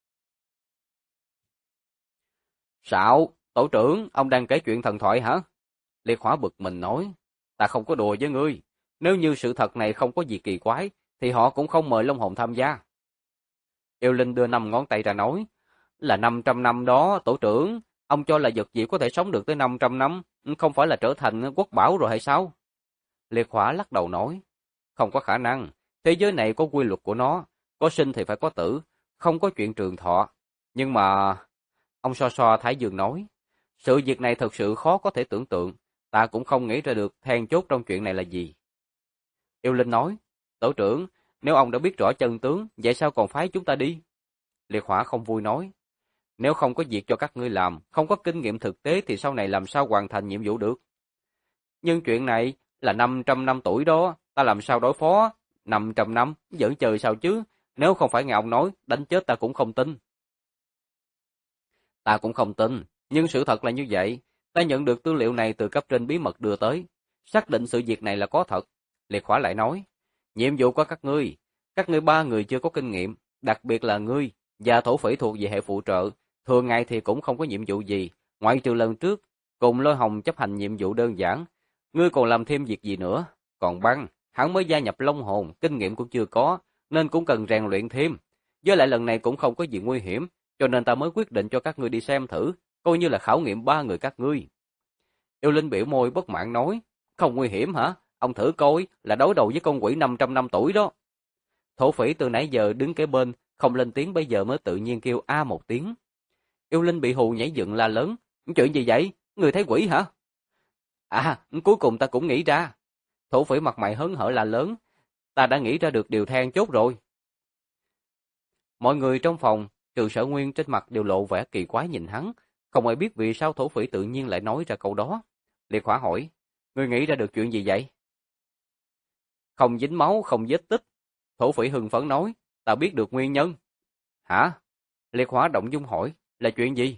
Sạo, tổ trưởng, ông đang kể chuyện thần thoại hả? Liệt Hỏa bực mình nói, ta không có đùa với ngươi, nếu như sự thật này không có gì kỳ quái, thì họ cũng không mời Long Hồn tham gia. Yêu Linh đưa 5 ngón tay ra nói, là 500 năm đó, tổ trưởng, ông cho là vật gì có thể sống được tới 500 năm, không phải là trở thành quốc bảo rồi hay sao? Liệt Hỏa lắc đầu nói, không có khả năng, thế giới này có quy luật của nó, có sinh thì phải có tử, không có chuyện trường thọ. Nhưng mà... Ông so so Thái Dương nói, sự việc này thật sự khó có thể tưởng tượng, ta cũng không nghĩ ra được then chốt trong chuyện này là gì. Yêu Linh nói, tổ trưởng, nếu ông đã biết rõ chân tướng, vậy sao còn phái chúng ta đi? Liệt Hỏa không vui nói, nếu không có việc cho các ngươi làm, không có kinh nghiệm thực tế thì sau này làm sao hoàn thành nhiệm vụ được? Nhưng chuyện này là 500 năm tuổi đó, ta làm sao đối phó? 500 năm, vẫn chờ sao chứ? Nếu không phải ngài ông nói, đánh chết ta cũng không tin. Ta cũng không tin, nhưng sự thật là như vậy. Ta nhận được tư liệu này từ cấp trên bí mật đưa tới, xác định sự việc này là có thật. Liệt Hỏa lại nói, nhiệm vụ của các ngươi 3 người chưa có kinh nghiệm, đặc biệt là ngươi và thổ phỉ thuộc về hệ phụ trợ, thường ngày thì cũng không có nhiệm vụ gì, ngoại trừ lần trước cùng Lôi Hồng chấp hành nhiệm vụ đơn giản. Ngươi còn làm thêm việc gì nữa? Còn Băng, hắn mới gia nhập Long Hồn, kinh nghiệm cũng chưa có, nên cũng cần rèn luyện thêm. Với lại lần này cũng không có gì nguy hiểm, cho nên ta mới quyết định cho các ngươi đi xem thử, coi như là khảo nghiệm 3 người các ngươi. Yêu Linh biểu môi bất mãn nói, không nguy hiểm hả? Ông thử coi, là đối đầu với con quỷ 500 năm tuổi đó. Thổ phỉ từ nãy giờ đứng kế bên, không lên tiếng bây giờ mới tự nhiên kêu a một tiếng. Yêu Linh bị hù nhảy dựng la lớn, chuyện gì vậy? Người thấy quỷ hả? À, cuối cùng ta cũng nghĩ ra. Thổ phỉ mặt mày hớn hở la lớn, ta đã nghĩ ra được điều then chốt rồi. Mọi người trong phòng, trừ Sở Nguyên trên mặt đều lộ vẻ kỳ quái nhìn hắn, không ai biết vì sao thổ phỉ tự nhiên lại nói ra câu đó. Liệt Hỏa hỏi, ngươi nghĩ ra được chuyện gì vậy? Không dính máu, không vết tích. Thổ phỉ hưng phấn nói, ta biết được nguyên nhân. Hả? Liệt Hỏa động dung hỏi, là chuyện gì?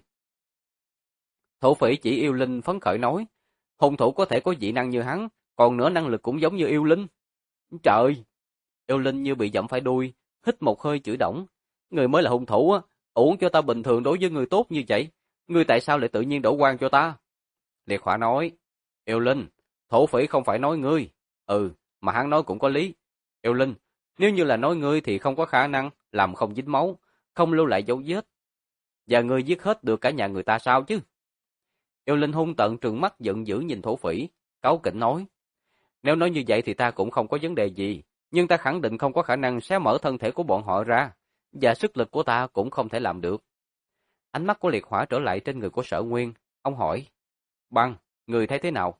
Thổ phỉ chỉ Yêu Linh phấn khởi nói, hung thủ có thể có dị năng như hắn, còn nữa năng lực cũng giống như Yêu Linh. Trời! Yêu Linh như bị dẫm phải đuôi, hít một hơi chửi đổng. Người mới là hung thủ á, uổng cho ta bình thường đối với người tốt như vậy. Ngươi tại sao lại tự nhiên đổ oan cho ta? Liệt Hỏa nói, Yêu Linh, thổ phỉ không phải nói ngươi. Ừ, mà hắn nói cũng có lý. Yêu Linh, nếu như là nói ngươi thì không có khả năng làm không dính máu, không lưu lại dấu vết. Và ngươi giết hết được cả nhà người ta sao chứ? Yêu Linh hung tợn trừng mắt giận dữ nhìn thổ phỉ, cáu kỉnh nói, nếu nói như vậy thì ta cũng không có vấn đề gì, nhưng ta khẳng định không có khả năng xé mở thân thể của bọn họ ra, và sức lực của ta cũng không thể làm được. Ánh mắt của Liệt Hỏa trở lại trên người của Sở Nguyên, ông hỏi, Băng, Người thấy thế nào?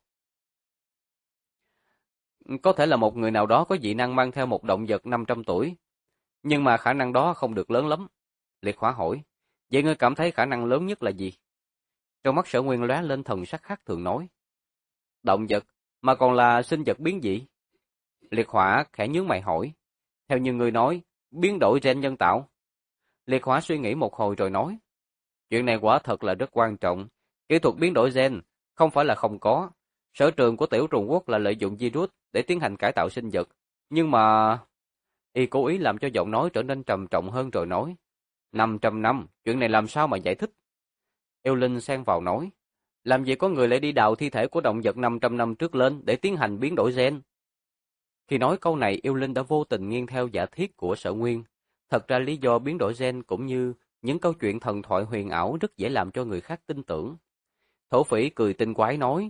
Có thể là một người nào đó có dị năng mang theo một động vật 500 tuổi, nhưng mà khả năng đó không được lớn lắm. Liệt Hỏa hỏi, vậy ngươi cảm thấy khả năng lớn nhất là gì? Trong mắt Sở Nguyên lóe lên thần sắc khác thường nói, động vật, mà còn là sinh vật biến dị. Liệt Hỏa khẽ nhướng mày hỏi, theo như ngươi nói, biến đổi gen nhân tạo. Liệt Hỏa suy nghĩ một hồi rồi nói, chuyện này quả thật là rất quan trọng. Kỹ thuật biến đổi gen không phải là không có. Sở trường của Tiểu Trùng Quốc là lợi dụng virus để tiến hành cải tạo sinh vật. Nhưng mà... Y cố ý làm cho giọng nói trở nên trầm trọng hơn rồi nói, 500 năm, chuyện này làm sao mà giải thích? Yêu Linh xen vào nói, làm gì có người lại đi đào thi thể của động vật 500 năm trước lên để tiến hành biến đổi gen? Khi nói câu này, Yêu Linh đã vô tình nghiêng theo giả thiết của Sở Nguyên. Thật ra lý do biến đổi gen cũng như những câu chuyện thần thoại huyền ảo rất dễ làm cho người khác tin tưởng. Thổ Phỉ cười tinh quái nói,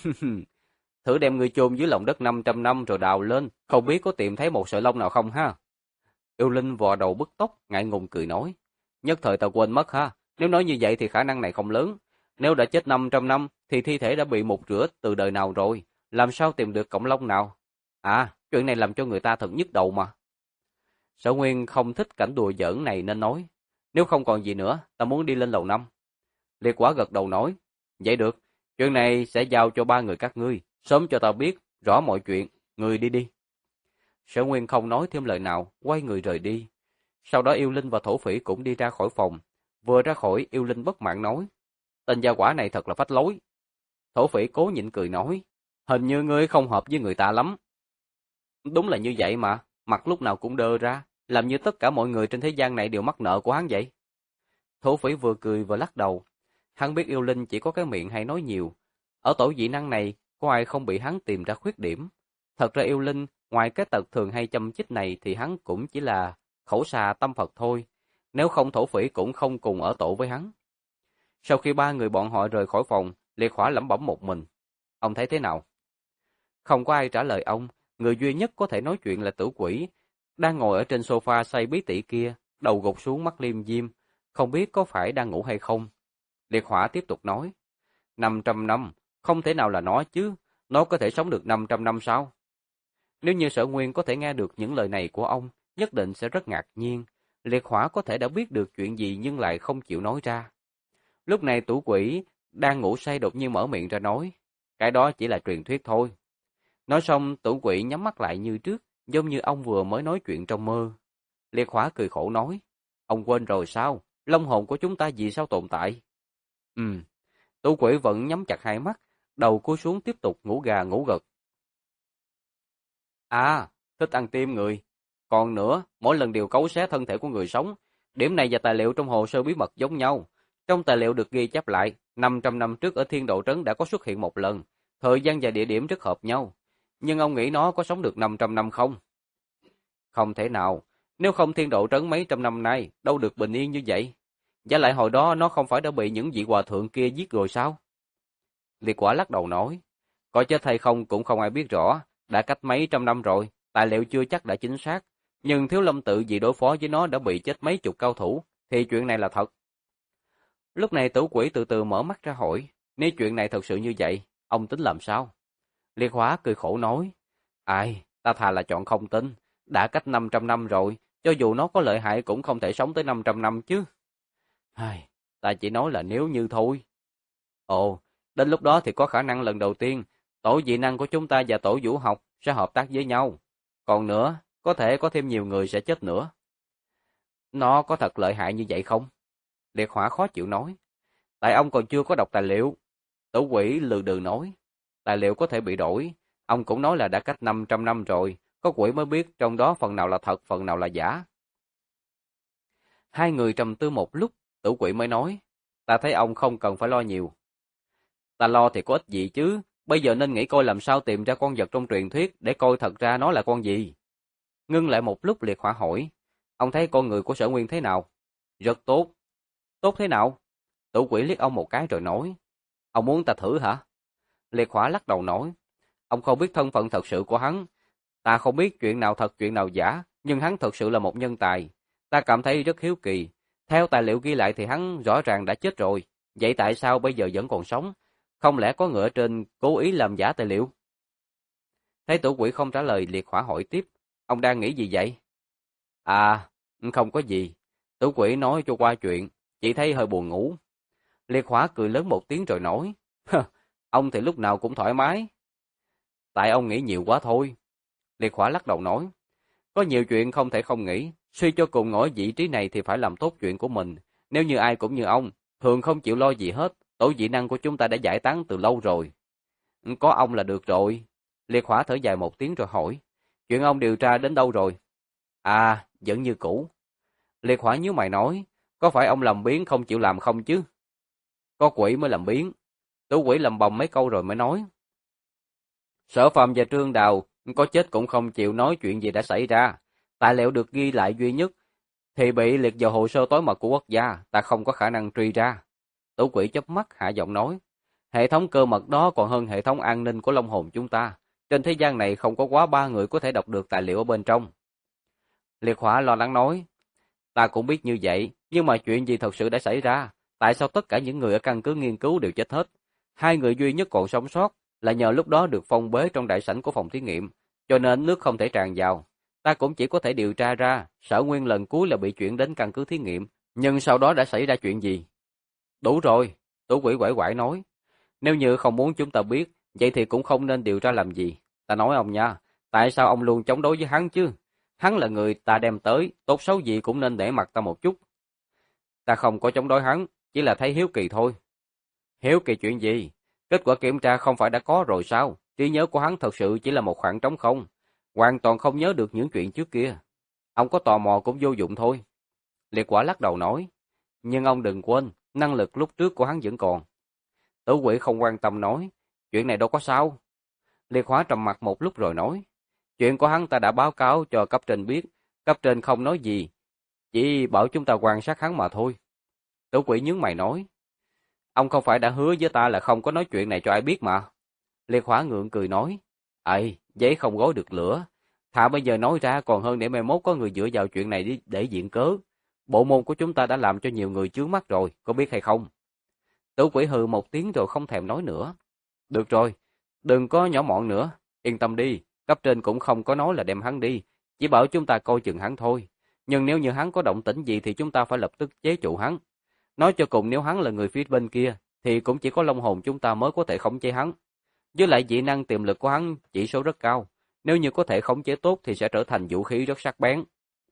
thử đem người chôn dưới lòng đất 500 năm rồi đào lên, không biết có tìm thấy một sợi lông nào không ha? Yêu Linh vò đầu bứt tóc, ngại ngùng cười nói, nhất thời ta quên mất ha, nếu nói như vậy thì khả năng này không lớn. Nếu đã chết 500 năm thì thi thể đã bị mục rửa từ đời nào rồi, làm sao tìm được cọng lông nào? À, chuyện này làm cho người ta thật nhức đầu mà. Sở Nguyên không thích cảnh đùa giỡn này nên nói, nếu không còn gì nữa, ta muốn đi lên lầu 5. Liệt Quả gật đầu nói, vậy được, chuyện này sẽ giao cho ba người các ngươi, sớm cho ta biết rõ mọi chuyện, ngươi đi đi. Sở Nguyên không nói thêm lời nào, quay người rời đi. Sau đó Yêu Linh và Thổ Phỉ cũng đi ra khỏi phòng. Vừa ra khỏi, Yêu Linh bất mãn nói, tên gia quả này thật là phách lối. Thổ Phỉ cố nhịn cười nói, hình như ngươi không hợp với người ta lắm. Đúng là như vậy mà, mặt lúc nào cũng đơ ra, làm như tất cả mọi người trên thế gian này đều mắc nợ của hắn vậy. Thổ Phỉ vừa cười vừa lắc đầu. Hắn biết Yêu Linh chỉ có cái miệng hay nói nhiều. Ở tổ dị năng này, có ai không bị hắn tìm ra khuyết điểm. Thật ra Yêu Linh, ngoài cái tật thường hay châm chích này thì hắn cũng chỉ là khẩu xà tâm Phật thôi. Nếu không Thổ Phỉ cũng không cùng ở tổ với hắn. Sau khi ba người bọn họ rời khỏi phòng, Liệt Hỏa lẩm bẩm một mình. Ông thấy thế nào? Không có ai trả lời ông, người duy nhất có thể nói chuyện là Tử Quỷ, đang ngồi ở trên sofa xoay bí tỉ kia, đầu gục xuống mắt liêm diêm, không biết có phải đang ngủ hay không. Liệt Hỏa tiếp tục nói, 500 năm, không thể nào là nó chứ, nó có thể sống được 500 năm sao? Nếu như Sở Nguyên có thể nghe được những lời này của ông, nhất định sẽ rất ngạc nhiên. Liệt Hỏa có thể đã biết được chuyện gì nhưng lại không chịu nói ra. Lúc này Tử Quỷ đang ngủ say đột nhiên mở miệng ra nói, cái đó chỉ là truyền thuyết thôi. Nói xong, Tử Quỷ nhắm mắt lại như trước, giống như ông vừa mới nói chuyện trong mơ. Liệt Hỏa cười khổ nói, ông quên rồi sao? Long hồn của chúng ta vì sao tồn tại? Tử Quỷ vẫn nhắm chặt hai mắt, đầu cúi xuống tiếp tục ngủ gà ngủ gật. À, thích ăn tim người. Còn nữa, mỗi lần đều cấu xé thân thể của người sống. Điểm này và tài liệu trong hồ sơ bí mật giống nhau. Trong tài liệu được ghi chép lại, 500 năm trước ở Thiên Độ Trấn đã có xuất hiện một lần. Thời gian và địa điểm rất hợp nhau. Nhưng ông nghĩ nó có sống được 500 năm không? Không thể nào. Nếu không Thiên Độ Trấn mấy trăm năm nay, đâu được bình yên như vậy. Và lại hồi đó nó không phải đã bị những vị hòa thượng kia giết rồi sao? Liệt Quả lắc đầu nói, có chết hay không cũng không ai biết rõ. Đã cách mấy trăm năm rồi, tài liệu chưa chắc đã chính xác. Nhưng Thiếu Lâm Tự vì đối phó với nó đã bị chết mấy chục cao thủ, thì chuyện này là thật. Lúc này Tử Quỷ từ từ mở mắt ra hỏi, nếu chuyện này thật sự như vậy, ông tính làm sao? Liệt Hóa cười khổ nói, ai, ta thà là chọn không tin, đã cách 500 năm rồi, cho dù nó có lợi hại cũng không thể sống tới 500 năm chứ. Ai, ta chỉ nói là nếu như thôi. Ồ, đến lúc đó thì có khả năng lần đầu tiên, tổ dị năng của chúng ta và tổ vũ học sẽ hợp tác với nhau. Còn nữa, có thể có thêm nhiều người sẽ chết nữa. Nó có thật lợi hại như vậy không? Liệt Hỏa khó chịu nói. Tại ông còn chưa có đọc tài liệu. Tử Quỷ lừ đừ nói. Tài liệu có thể bị đổi. Ông cũng nói là đã cách 500 năm rồi. Có quỷ mới biết trong đó phần nào là thật, phần nào là giả. Hai người trầm tư một lúc, Tử Quỷ mới nói. Ta thấy ông không cần phải lo nhiều. Ta lo thì có ích gì chứ. Bây giờ nên nghĩ coi làm sao tìm ra con vật trong truyền thuyết để coi thật ra nó là con gì. Ngưng lại một lúc, Liệt Hỏa hỏi. Ông thấy con người của Sở Nguyên thế nào? Rất tốt. Tốt thế nào? Tử Quỷ liếc ông một cái rồi nói. Ông muốn ta thử hả? Liệt Hỏa lắc đầu nói. Ông không biết thân phận thật sự của hắn. Ta không biết chuyện nào thật chuyện nào giả, nhưng hắn thật sự là một nhân tài. Ta cảm thấy rất hiếu kỳ. Theo tài liệu ghi lại thì hắn rõ ràng đã chết rồi. Vậy tại sao bây giờ vẫn còn sống? Không lẽ có người ở trên cố ý làm giả tài liệu? Thấy Tử Quỷ không trả lời, Liệt Hỏa hỏi tiếp, ông đang nghĩ gì vậy? À, không có gì. Tử Quỷ nói cho qua chuyện, chỉ thấy hơi buồn ngủ. Liệt Hỏa cười lớn một tiếng rồi nói, ông thì lúc nào cũng thoải mái. Tại ông nghĩ nhiều quá thôi. Liệt Hỏa lắc đầu nói, có nhiều chuyện không thể không nghĩ, suy cho cùng ngồi vị trí này thì phải làm tốt chuyện của mình. Nếu như ai cũng như ông, thường không chịu lo gì hết, tổ dị năng của chúng ta đã giải tán từ lâu rồi. Có ông là được rồi. Liệt Hỏa thở dài một tiếng rồi hỏi, chuyện ông điều tra đến đâu rồi? À, vẫn như cũ. Liệt Hỏa nhíu mày nói, có phải ông làm biếng không chịu làm không chứ? Có quỷ mới làm biếng. Tử Quỷ lầm bầm mấy câu rồi mới nói. Sở Phàm và Trương Đào có chết cũng không chịu nói chuyện gì đã xảy ra. Tài liệu được ghi lại duy nhất thì bị liệt vào hồ sơ tối mật của quốc gia, ta không có khả năng truy ra. Tử Quỷ chớp mắt hạ giọng nói, hệ thống cơ mật đó còn hơn hệ thống an ninh của Long Hồn chúng ta. Trên thế gian này không có quá 3 người có thể đọc được tài liệu ở bên trong. Liệt Hỏa lo lắng nói, ta cũng biết như vậy, nhưng mà chuyện gì thật sự đã xảy ra? Tại sao tất cả những người ở căn cứ nghiên cứu đều chết hết? 2 người duy nhất còn sống sót là nhờ lúc đó được phong bế trong đại sảnh của phòng thí nghiệm, cho nên nước không thể tràn vào. Ta cũng chỉ có thể điều tra ra, Sở Nguyên lần cuối là bị chuyển đến căn cứ thí nghiệm, nhưng sau đó đã xảy ra chuyện gì? Đủ rồi, Tử Quỷ quẩy quải nói. Nếu như không muốn chúng ta biết, vậy thì cũng không nên điều tra làm gì. Ta nói ông nha, tại sao ông luôn chống đối với hắn chứ? Hắn là người ta đem tới, tốt xấu gì cũng nên để mặt ta một chút. Ta không có chống đối hắn, chỉ là thấy hiếu kỳ thôi. Hiếu kỳ chuyện gì? Kết quả kiểm tra không phải đã có rồi sao? Trí nhớ của hắn thật sự chỉ là một khoảng trống không. Hoàn toàn không nhớ được những chuyện trước kia. Ông có tò mò cũng vô dụng thôi. Liệt Quả lắc đầu nói. Nhưng ông đừng quên, năng lực lúc trước của hắn vẫn còn. Tử Quỷ không quan tâm nói. Chuyện này đâu có sao. Liệt Quả trầm mặt một lúc rồi nói. Chuyện của hắn ta đã báo cáo cho cấp trên biết. Cấp trên không nói gì. Chỉ bảo chúng ta quan sát hắn mà thôi. Tử Quỷ nhướng mày nói. Ông không phải đã hứa với ta là không có nói chuyện này cho ai biết mà. Liệt Hỏa ngượng cười nói. Ây, giấy không gói được lửa. Thà bây giờ nói ra còn hơn để mai mốt có người dựa vào chuyện này để diện cớ. Bộ môn của chúng ta đã làm cho nhiều người chướng mắt rồi, có biết hay không? Tử Quỷ hừ một tiếng rồi không thèm nói nữa. Được rồi, đừng có nhỏ mọn nữa, yên tâm đi, cấp trên cũng không có nói là đem hắn đi, chỉ bảo chúng ta coi chừng hắn thôi. Nhưng nếu như hắn có động tĩnh gì thì chúng ta phải lập tức chế trụ hắn. Nói cho cùng nếu hắn là người phía bên kia, thì cũng chỉ có Long Hồn chúng ta mới có thể khống chế hắn. Với lại dị năng tiềm lực của hắn chỉ số rất cao, nếu như có thể khống chế tốt thì sẽ trở thành vũ khí rất sắc bén.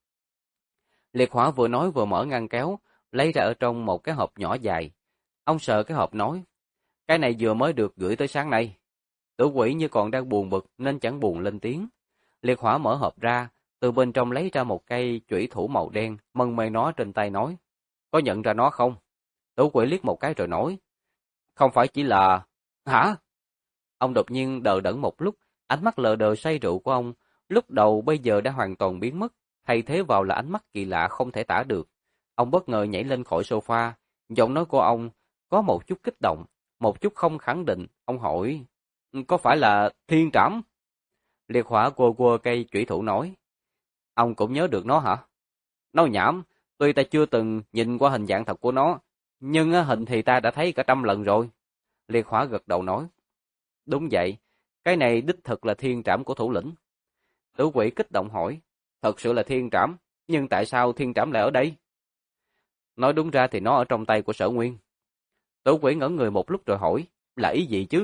Liệt Hỏa vừa nói vừa mở ngăn kéo, lấy ra ở trong một cái hộp nhỏ dài. Ông sờ cái hộp nói, cái này vừa mới được gửi tới sáng nay. Tử Quỷ như còn đang buồn bực nên chẳng buồn lên tiếng. Liệt Hỏa mở hộp ra, từ bên trong lấy ra một cây chủy thủ màu đen, mân mê nó trên tay nói, có nhận ra nó không? Tử Quỷ liếc một cái rồi nói, không phải chỉ là... Hả? Ông đột nhiên đờ đẫn một lúc, ánh mắt lờ đờ say rượu của ông, lúc đầu bây giờ đã hoàn toàn biến mất, thay thế vào là ánh mắt kỳ lạ không thể tả được. Ông bất ngờ nhảy lên khỏi sofa, giọng nói của ông có một chút kích động, một chút không khẳng định, ông hỏi, có phải là Thiên Trảm? Liệt Hỏa quơ quơ cây chủy thủ nói, ông cũng nhớ được nó hả? Nói nhảm, tuy ta chưa từng nhìn qua hình dạng thật của nó, nhưng hình thì ta đã thấy cả 100 lần rồi. Liệt Hỏa gật đầu nói, đúng vậy, cái này đích thực là Thiên Trảm của thủ lĩnh. Tử Quỷ kích động hỏi, thật sự là Thiên Trảm, nhưng tại sao Thiên Trảm lại ở đây? Nói đúng ra thì nó ở trong tay của Sở Nguyên. Tử Quỷ ngẩn người một lúc rồi hỏi, là ý gì chứ?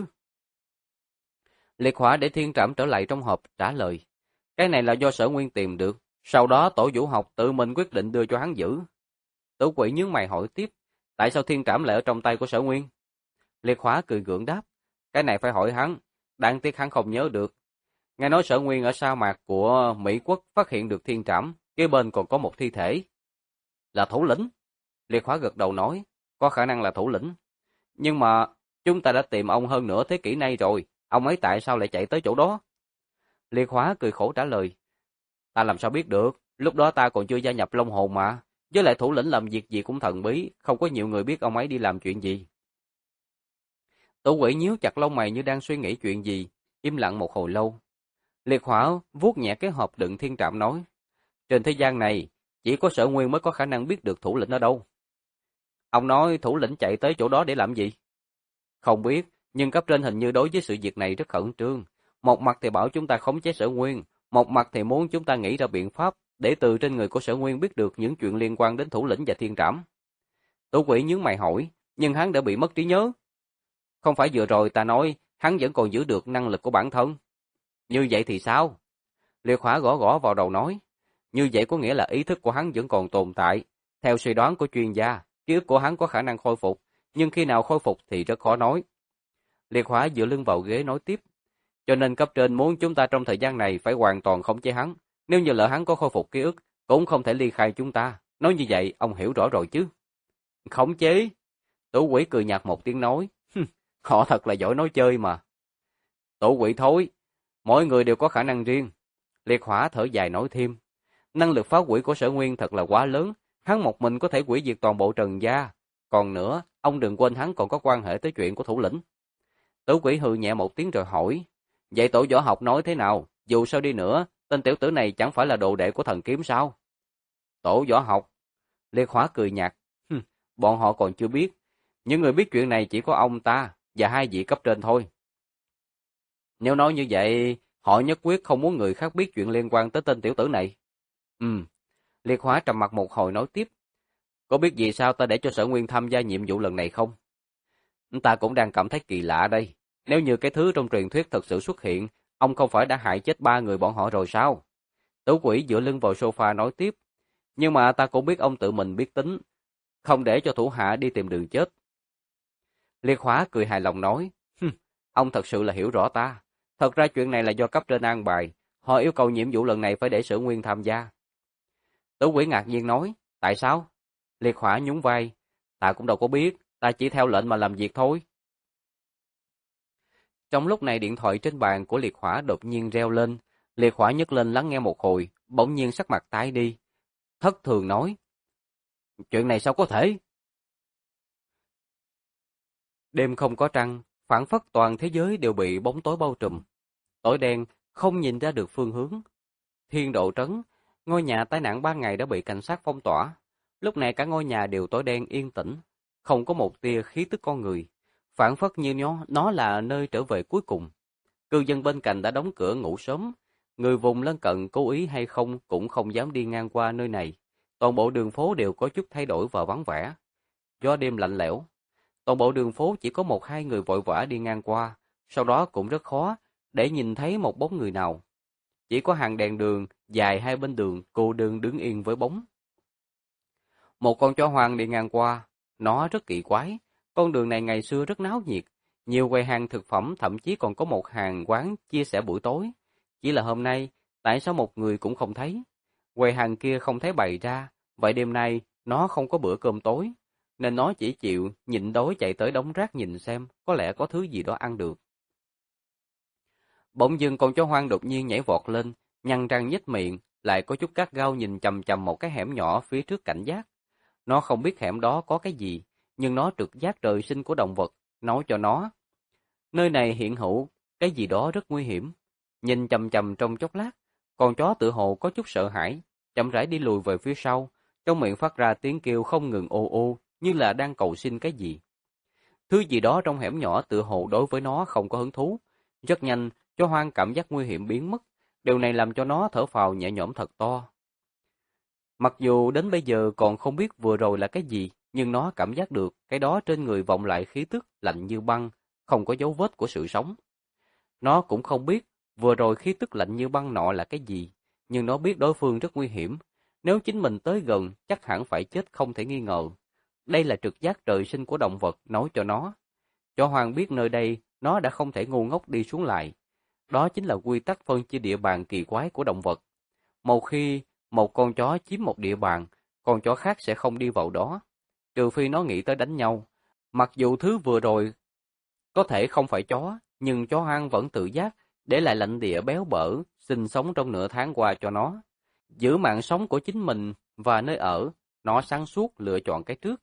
Liệt Hỏa để Thiên Trảm trở lại trong hộp trả lời, cái này là do Sở Nguyên tìm được, sau đó tổ vũ học tự mình quyết định đưa cho hắn giữ. Tử Quỷ nhướng mày hỏi tiếp, tại sao Thiên Trảm lại ở trong tay của Sở Nguyên? Liệt Hỏa cười gượng đáp, cái này phải hỏi hắn, đáng tiếc hắn không nhớ được. Nghe nói Sở Nguyên ở sa mạc của Mỹ Quốc phát hiện được Thiên Trảm, kế bên còn có một thi thể. Là thủ lĩnh? Liệt Hỏa gật đầu nói, có khả năng là thủ lĩnh. Nhưng mà chúng ta đã tìm ông hơn nửa thế kỷ nay rồi, ông ấy tại sao lại chạy tới chỗ đó? Liệt Hỏa cười khổ trả lời, ta làm sao biết được, lúc đó ta còn chưa gia nhập Long Hồn mà, với lại thủ lĩnh làm việc gì cũng thần bí, không có nhiều người biết ông ấy đi làm chuyện gì. Tử Quỷ nhíu chặt lông mày như đang suy nghĩ chuyện gì, im lặng một hồi lâu. Liệt Hỏa vuốt nhẹ cái hộp đựng Thiên Trảm nói, trên thế gian này, chỉ có Sở Nguyên mới có khả năng biết được thủ lĩnh ở đâu. Ông nói thủ lĩnh chạy tới chỗ đó để làm gì? Không biết, Nhưng cấp trên hình như đối với sự việc này rất khẩn trương. Một mặt thì bảo chúng ta khống chế Sở Nguyên, một mặt thì muốn chúng ta nghĩ ra biện pháp để từ trên người của Sở Nguyên biết được những chuyện liên quan đến thủ lĩnh và thiên trảm. Tố Quỷ nhướng mày hỏi, nhưng hắn đã bị mất trí nhớ. Không phải vừa rồi ta nói hắn vẫn còn giữ được năng lực của bản thân. Như vậy thì sao? Liệt Hỏa gõ gõ vào đầu nói, như vậy có nghĩa là ý thức của hắn vẫn còn tồn tại. Theo suy đoán của chuyên gia, ký ức của hắn có khả năng khôi phục, nhưng khi nào khôi phục thì rất khó nói. Liệt Hỏa dựa lưng vào ghế nói tiếp, cho nên cấp trên muốn chúng ta trong thời gian này phải hoàn toàn khống chế hắn. Nếu như lỡ hắn có khôi phục ký ức, cũng không thể ly khai chúng ta. Nói như vậy, ông hiểu rõ rồi chứ? Khống chế? Tổ Quỷ cười nhạt một tiếng nói, họ thật là giỏi nói chơi mà. Tổ Quỷ thối, mỗi người đều có khả năng riêng. Liệt Hỏa thở dài nói thêm, năng lực phá hủy của Sở Nguyên thật là quá lớn, hắn một mình có thể hủy diệt toàn bộ Trần gia. Còn nữa, ông đừng quên hắn còn có quan hệ tới chuyện của thủ lĩnh. Tổ Quỷ hừ nhẹ một tiếng rồi hỏi, vậy tổ võ học nói thế nào? Dù sao đi nữa, tên tiểu tử này chẳng phải là đồ đệ của thần kiếm sao? Tổ võ học? Liệt Hỏa cười nhạt, bọn họ còn chưa biết. Những người biết chuyện này chỉ có ông ta và hai vị cấp trên thôi. Nếu nói như vậy, họ nhất quyết không muốn người khác biết chuyện liên quan tới tên tiểu tử này. Liệt Hỏa trầm mặc một hồi nói tiếp, có biết vì sao ta để cho Sở Nguyên tham gia nhiệm vụ lần này không? Ta cũng đang cảm thấy kỳ lạ đây. Nếu như cái thứ trong truyền thuyết thật sự xuất hiện, ông không phải đã hại chết 3 người bọn họ rồi sao? Tứ Quỷ dựa lưng vào sofa nói tiếp, nhưng mà ta cũng biết ông tự mình biết tính, không để cho thủ hạ đi tìm đường chết. Liệt Hỏa cười hài lòng nói, ông thật sự là hiểu rõ ta. Thật ra chuyện này là do cấp trên an bài, họ yêu cầu nhiệm vụ lần này phải để Sở Nguyên tham gia. Tứ Quỷ ngạc nhiên nói, tại sao? Liệt Hỏa nhún vai, ta cũng đâu có biết, ta chỉ theo lệnh mà làm việc thôi. Trong lúc này điện thoại trên bàn của Liệt Hỏa đột nhiên reo lên, Liệt Hỏa nhấc lên lắng nghe một hồi, bỗng nhiên sắc mặt tái đi. Thất thường nói, chuyện này sao có thể? Đêm không có trăng, phảng phất toàn thế giới đều bị bóng tối bao trùm. Tối đen, không nhìn ra được phương hướng. Thiên Độ Trấn, ngôi nhà tai nạn 3 ngày đã bị cảnh sát phong tỏa. Lúc này cả ngôi nhà đều tối đen yên tĩnh, không có một tia khí tức con người. Phảng phất như nó là nơi trở về cuối cùng. Cư dân bên cạnh đã đóng cửa ngủ sớm. Người vùng lân cận cố ý hay không cũng không dám đi ngang qua nơi này. Toàn bộ đường phố đều có chút thay đổi và vắng vẻ. Gió đêm lạnh lẽo. Toàn bộ đường phố chỉ có 1-2 người vội vã đi ngang qua. Sau đó cũng rất khó để nhìn thấy một bóng người nào. Chỉ có hàng đèn đường dài hai bên đường cô đơn đứng yên với bóng. Một con chó hoang đi ngang qua. Nó rất kỳ quái. Con đường này ngày xưa rất náo nhiệt. Nhiều quầy hàng thực phẩm, thậm chí còn có một hàng quán chia sẻ buổi tối. Chỉ là hôm nay, tại sao một người cũng không thấy? Quầy hàng kia không thấy bày ra, vậy đêm nay nó không có bữa cơm tối, nên nó chỉ chịu nhịn đói chạy tới đống rác nhìn xem, có lẽ có thứ gì đó ăn được. Bỗng dưng con chó hoang đột nhiên nhảy vọt lên, nhăn răng nhếch miệng, lại có chút gắt gao nhìn chằm chằm một cái hẻm nhỏ phía trước cảnh giác. Nó không biết hẻm đó có cái gì, nhưng nó trực giác trời sinh của động vật, nói cho nó. Nơi này hiện hữu, cái gì đó rất nguy hiểm. Nhìn chằm chằm trong chốc lát, con chó tự hồ có chút sợ hãi, chậm rãi đi lùi về phía sau, trong miệng phát ra tiếng kêu không ngừng ô ô, như là đang cầu xin cái gì. Thứ gì đó trong hẻm nhỏ tự hồ đối với nó không có hứng thú. Rất nhanh, chó hoang cảm giác nguy hiểm biến mất, điều này làm cho nó thở phào nhẹ nhõm thật to. Mặc dù đến bây giờ còn không biết vừa rồi là cái gì, nhưng nó cảm giác được cái đó trên người vọng lại khí tức lạnh như băng, không có dấu vết của sự sống. Nó cũng không biết vừa rồi khí tức lạnh như băng nọ là cái gì, nhưng nó biết đối phương rất nguy hiểm. Nếu chính mình tới gần, chắc hẳn phải chết không thể nghi ngờ. Đây là trực giác trời sinh của động vật nói cho nó. Cho Hoàng biết nơi đây, nó đã không thể ngu ngốc đi xuống lại. Đó chính là quy tắc phân chia địa bàn kỳ quái của động vật. Một khi một con chó chiếm một địa bàn, con chó khác sẽ không đi vào đó. Trừ phi nó nghĩ tới đánh nhau. Mặc dù thứ vừa rồi có thể không phải chó, nhưng chó hoang vẫn tự giác để lại lãnh địa béo bở, sinh sống trong nửa tháng qua cho nó. Giữ mạng sống của chính mình và nơi ở, nó sáng suốt lựa chọn cái trước.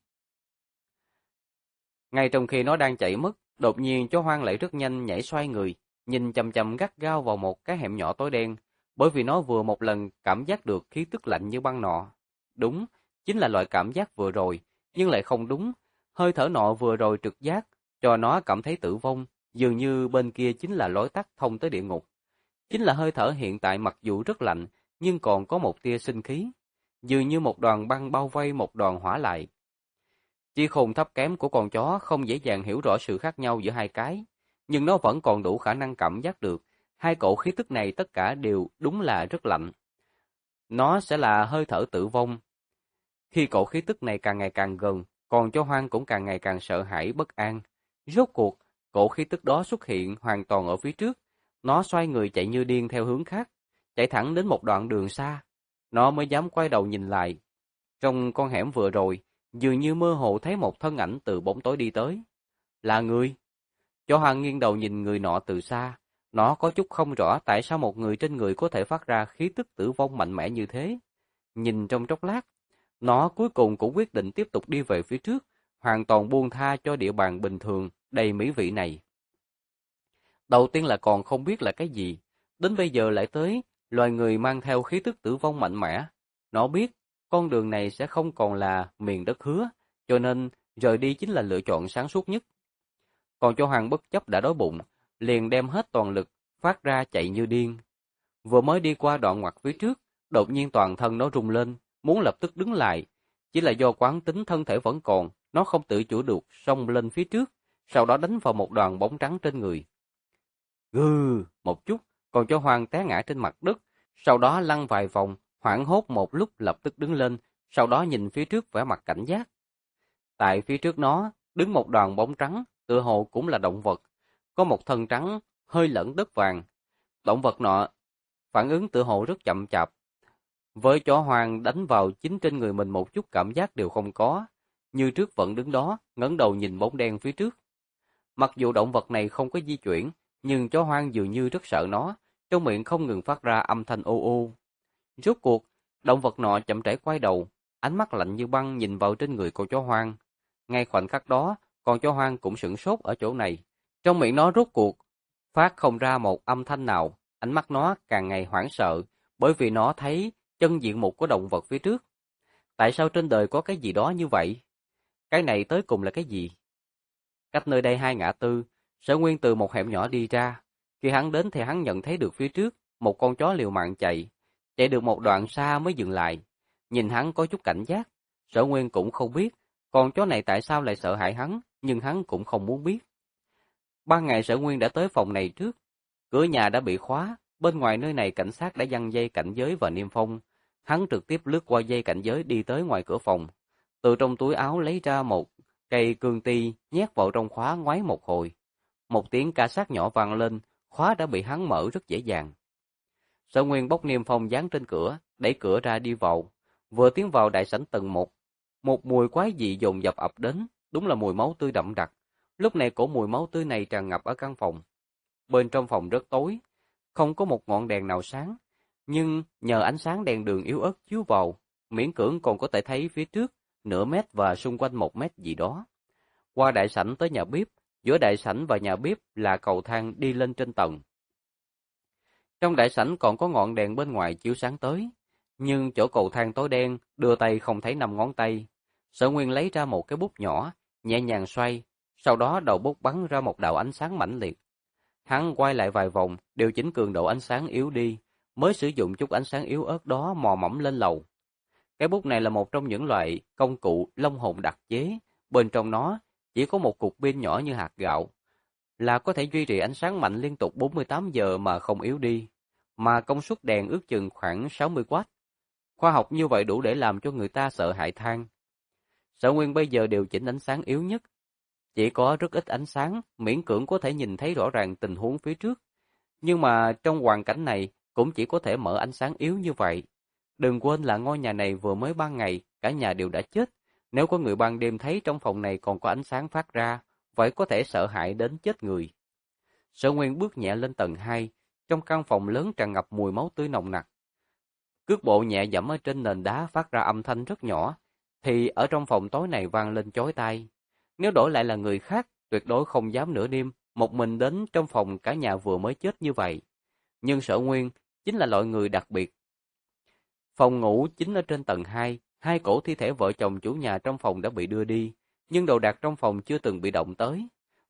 Ngay trong khi nó đang chạy mất, đột nhiên chó hoang lại rất nhanh nhảy xoay người, nhìn chằm chằm gắt gao vào một cái hẻm nhỏ tối đen, bởi vì nó vừa một lần cảm giác được khí tức lạnh như băng nọ. Đúng, chính là loại cảm giác vừa rồi, nhưng lại không đúng. Hơi thở nọ vừa rồi trực giác, cho nó cảm thấy tử vong, dường như bên kia chính là lối tắt thông tới địa ngục. Chính là hơi thở hiện tại mặc dù rất lạnh, nhưng còn có một tia sinh khí, dường như một đoàn băng bao vây một đoàn hỏa lại. Chi khôn thấp kém của con chó không dễ dàng hiểu rõ sự khác nhau giữa hai cái, nhưng nó vẫn còn đủ khả năng cảm giác được, hai cổ khí tức này tất cả đều đúng là rất lạnh. Nó sẽ là hơi thở tử vong. Khi cổ khí tức này càng ngày càng gần, con chó hoang cũng càng ngày càng sợ hãi bất an. Rốt cuộc, cổ khí tức đó xuất hiện hoàn toàn ở phía trước. Nó xoay người chạy như điên theo hướng khác, chạy thẳng đến một đoạn đường xa. Nó mới dám quay đầu nhìn lại. Trong con hẻm vừa rồi, dường như mơ hồ thấy một thân ảnh từ bóng tối đi tới. Là người. Chó hoang nghiêng đầu nhìn người nọ từ xa. Nó có chút không rõ tại sao một người trên người có thể phát ra khí tức tử vong mạnh mẽ như thế. Nhìn trong chốc lát, nó cuối cùng cũng quyết định tiếp tục đi về phía trước, hoàn toàn buông tha cho địa bàn bình thường, đầy mỹ vị này. Đầu tiên là còn không biết là cái gì, đến bây giờ lại tới loài người mang theo khí tức tử vong mạnh mẽ. Nó biết con đường này sẽ không còn là miền đất hứa, cho nên rời đi chính là lựa chọn sáng suốt nhất. Còn cho Hoàng bất chấp đã đói bụng, liền đem hết toàn lực, phát ra chạy như điên. Vừa mới đi qua đoạn ngoặt phía trước, đột nhiên toàn thân nó rung lên, muốn lập tức đứng lại. Chỉ là do quán tính thân thể vẫn còn, nó không tự chủ được, xông lên phía trước, sau đó đánh vào một đoàn bóng trắng trên người. Gừ, một chút, còn cho Hoàng té ngã trên mặt đất, sau đó lăn vài vòng, hoảng hốt một lúc lập tức đứng lên, sau đó nhìn phía trước vẻ mặt cảnh giác. Tại phía trước nó, đứng một đoàn bóng trắng, tựa hồ cũng là động vật, có một thân trắng, hơi lẫn đất vàng. Động vật nọ phản ứng tựa hồ rất chậm chạp. Với chó hoang đánh vào chính trên người mình một chút cảm giác đều không có, như trước vẫn đứng đó, ngẩng đầu nhìn bóng đen phía trước. Mặc dù động vật này không có di chuyển, nhưng chó hoang dường như rất sợ nó, trong miệng không ngừng phát ra âm thanh ô ô. Rốt cuộc, động vật nọ chậm rãi quay đầu, ánh mắt lạnh như băng nhìn vào trên người con chó hoang. Ngay khoảnh khắc đó, con chó hoang cũng sửng sốt ở chỗ này. Trong miệng nó rốt cuộc phát không ra một âm thanh nào, ánh mắt nó càng ngày hoảng sợ, bởi vì nó thấy chân diện mục của động vật phía trước. Tại sao trên đời có cái gì đó như vậy? Cái này tới cùng là cái gì? Cách nơi đây 2 ngã tư, Sở Nguyên từ một hẻm nhỏ đi ra. Khi hắn đến thì hắn nhận thấy được phía trước, một con chó liều mạng chạy. Chạy được một đoạn xa mới dừng lại. Nhìn hắn có chút cảnh giác. Sở Nguyên cũng không biết, con chó này tại sao lại sợ hãi hắn, nhưng hắn cũng không muốn biết. Ban ngày Sở Nguyên đã tới phòng này trước. Cửa nhà đã bị khóa, bên ngoài nơi này cảnh sát đã giăng dây cảnh giới và niêm phong. Hắn trực tiếp lướt qua dây cảnh giới đi tới ngoài cửa phòng. Từ trong túi áo lấy ra một cây cương ti, nhét vào trong khóa ngoáy một hồi. Một tiếng ca sát nhỏ vang lên, khóa đã bị hắn mở rất dễ dàng. Sở Nguyên bốc niêm phong dán trên cửa, đẩy cửa ra đi vào. Vừa tiến vào đại sảnh tầng 1, một mùi quái dị dồn dập ập đến, đúng là mùi máu tươi đậm đặc. Lúc này cổ mùi máu tươi này tràn ngập ở căn phòng. Bên trong phòng rất tối, không có một ngọn đèn nào sáng, nhưng nhờ ánh sáng đèn đường yếu ớt chiếu vào, miễn cưỡng còn có thể thấy phía trước nửa mét và xung quanh 1 mét gì đó. Qua đại sảnh tới nhà bếp, giữa đại sảnh và nhà bếp là cầu thang đi lên trên tầng. Trong đại sảnh còn có ngọn đèn bên ngoài chiếu sáng tới, nhưng chỗ cầu thang tối đen, đưa tay không thấy 5 ngón tay. Sở Nguyên lấy ra một cái bút nhỏ, nhẹ nhàng xoay, sau đó đầu bút bắn ra một đạo ánh sáng mãnh liệt. Hắn quay lại vài vòng, điều chỉnh cường độ ánh sáng yếu đi, mới sử dụng chút ánh sáng yếu ớt đó mò mẫm lên lầu. Cái bút này là một trong những loại công cụ long hồn đặc chế, bên trong nó chỉ có một cục pin nhỏ như hạt gạo, là có thể duy trì ánh sáng mạnh liên tục 48 giờ mà không yếu đi, mà công suất đèn ước chừng khoảng 60W. Khoa học như vậy đủ để làm cho người ta sợ hãi than. Sở Nguyên bây giờ điều chỉnh ánh sáng yếu nhất, chỉ có rất ít ánh sáng, miễn cưỡng có thể nhìn thấy rõ ràng tình huống phía trước. Nhưng mà trong hoàn cảnh này cũng chỉ có thể mở ánh sáng yếu như vậy. Đừng quên là ngôi nhà này vừa mới ban ngày, cả nhà đều đã chết. Nếu có người ban đêm thấy trong phòng này còn có ánh sáng phát ra, vậy có thể sợ hãi đến chết người. Sở Nguyên bước nhẹ lên tầng 2, trong căn phòng lớn tràn ngập mùi máu tươi nồng nặc. Cước bộ nhẹ dẫm ở trên nền đá phát ra âm thanh rất nhỏ, thì ở trong phòng tối này vang lên chói tai. Nếu đổi lại là người khác, tuyệt đối không dám nửa đêm, một mình đến trong phòng cả nhà vừa mới chết như vậy. Nhưng Sở Nguyên chính là loại người đặc biệt. Phòng ngủ chính ở trên tầng 2, hai cổ thi thể vợ chồng chủ nhà trong phòng đã bị đưa đi, nhưng đồ đạc trong phòng chưa từng bị động tới.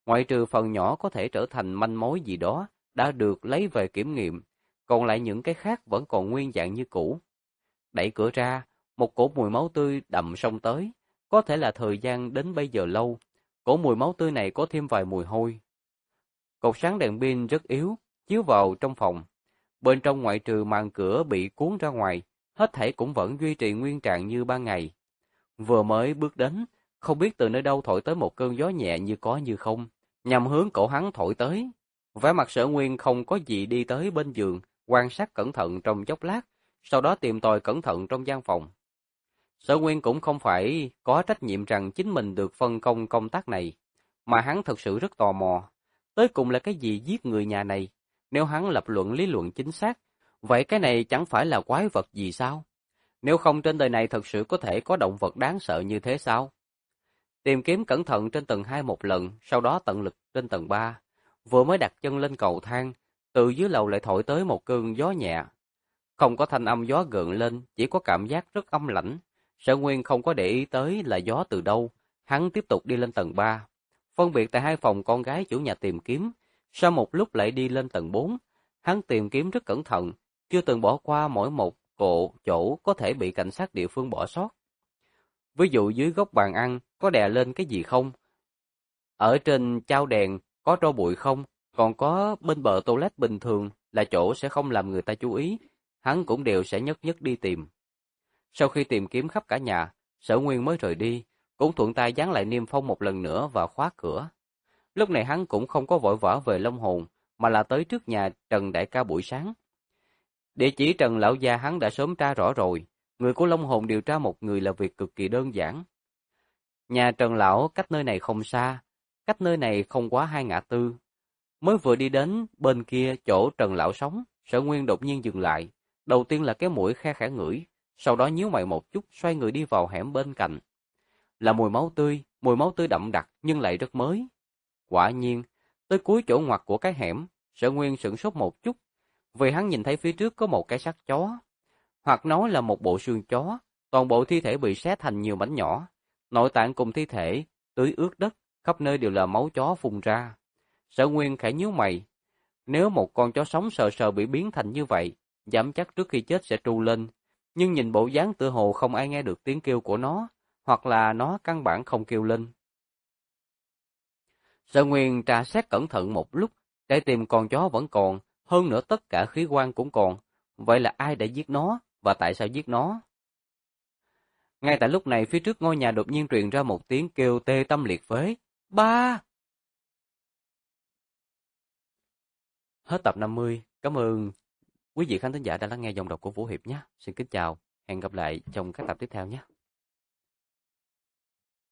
ngoại trừ phần nhỏ có thể trở thành manh mối gì đó đã được lấy về kiểm nghiệm, còn lại những cái khác vẫn còn nguyên dạng như cũ. Đẩy cửa ra, một cỗ mùi máu tươi đậm xông tới, có thể là thời gian đến bây giờ lâu. Cỗ mùi máu tươi này có thêm vài mùi hôi. Cột sáng đèn pin rất yếu, chiếu vào trong phòng. Bên trong ngoại trừ màn cửa bị cuốn ra ngoài, hết thảy cũng vẫn duy trì nguyên trạng như ban ngày. Vừa mới bước đến, không biết từ nơi đâu thổi tới một cơn gió nhẹ như có như không, nhằm hướng cổ hắn thổi tới. Vẻ mặt Sở Nguyên không có gì đi tới bên giường, quan sát cẩn thận trong chốc lát, sau đó tìm tòi cẩn thận trong gian phòng. Sở Nguyên cũng không phải có trách nhiệm rằng chính mình được phân công công tác này, mà hắn thực sự rất tò mò. Tới cùng là cái gì giết người nhà này? Nếu hắn lập luận lý luận chính xác, vậy cái này chẳng phải là quái vật gì sao? Nếu không trên đời này thật sự có thể có động vật đáng sợ như thế sao? Tìm kiếm cẩn thận trên tầng 2 một lần, sau đó tận lực trên tầng 3. Vừa mới đặt chân lên cầu thang, từ dưới lầu lại thổi tới một cơn gió nhẹ. Không có thanh âm gió gợn lên, chỉ có cảm giác rất âm lãnh. Sở Nguyên không có để ý tới là gió từ đâu, hắn tiếp tục đi lên tầng 3. Phân biệt tại hai phòng con gái chủ nhà tìm kiếm, sau một lúc lại đi lên tầng 4. Hắn tìm kiếm rất cẩn thận, chưa từng bỏ qua mỗi một chỗ có thể bị cảnh sát địa phương bỏ sót. Ví dụ dưới góc bàn ăn có đè lên cái gì không? Ở trên chao đèn có tro bụi không? Còn có bên bờ toilet bình thường là chỗ sẽ không làm người ta chú ý, hắn cũng đều sẽ nhất nhất đi tìm. Sau khi tìm kiếm khắp cả nhà, Sở Nguyên mới rời đi, cũng thuận tay dán lại niêm phong một lần nữa và khóa cửa. Lúc này hắn cũng không có vội vã về Long Hồn, mà là tới trước nhà Trần Đại Ca buổi sáng. Địa chỉ Trần Lão Gia hắn đã sớm tra rõ rồi, người của Long Hồn điều tra một người là việc cực kỳ đơn giản. Nhà Trần Lão cách nơi này không xa, cách nơi này không quá 2 ngã tư. Mới vừa đi đến bên kia chỗ Trần Lão sống, Sở Nguyên đột nhiên dừng lại. Đầu tiên là cái mũi khe khẽ ngửi, sau đó nhíu mày một chút xoay người đi vào hẻm bên cạnh. Là mùi máu tươi đậm đặc nhưng lại rất mới. Quả nhiên, tới cuối chỗ ngoặt của cái hẻm, Sở Nguyên sửng sốt một chút, vì hắn nhìn thấy phía trước có một cái xác chó. Hoặc nói là một bộ xương chó, toàn bộ thi thể bị xé thành nhiều mảnh nhỏ. Nội tạng cùng thi thể, tưới ướt đất, khắp nơi đều là máu chó phun ra. Sở Nguyên khẽ nhíu mày. Nếu một con chó sống sờ sờ bị biến thành như vậy, dám chắc trước khi chết sẽ tru lên. Nhưng nhìn bộ dáng tựa hồ không ai nghe được tiếng kêu của nó, hoặc là nó căn bản không kêu lên. Sở Nguyên tra xét cẩn thận một lúc, trái tim con chó vẫn còn, hơn nữa tất cả khí quan cũng còn. Vậy là ai đã giết nó, và tại sao giết nó? Ngay tại lúc này phía trước ngôi nhà đột nhiên truyền ra một tiếng kêu tê tâm liệt phế. Ba! Hết tập 50. Cảm ơn quý vị khán thính giả đã lắng nghe dòng đọc của Vũ Hiệp nhé. Xin kính chào, hẹn gặp lại trong các tập tiếp theo nhé.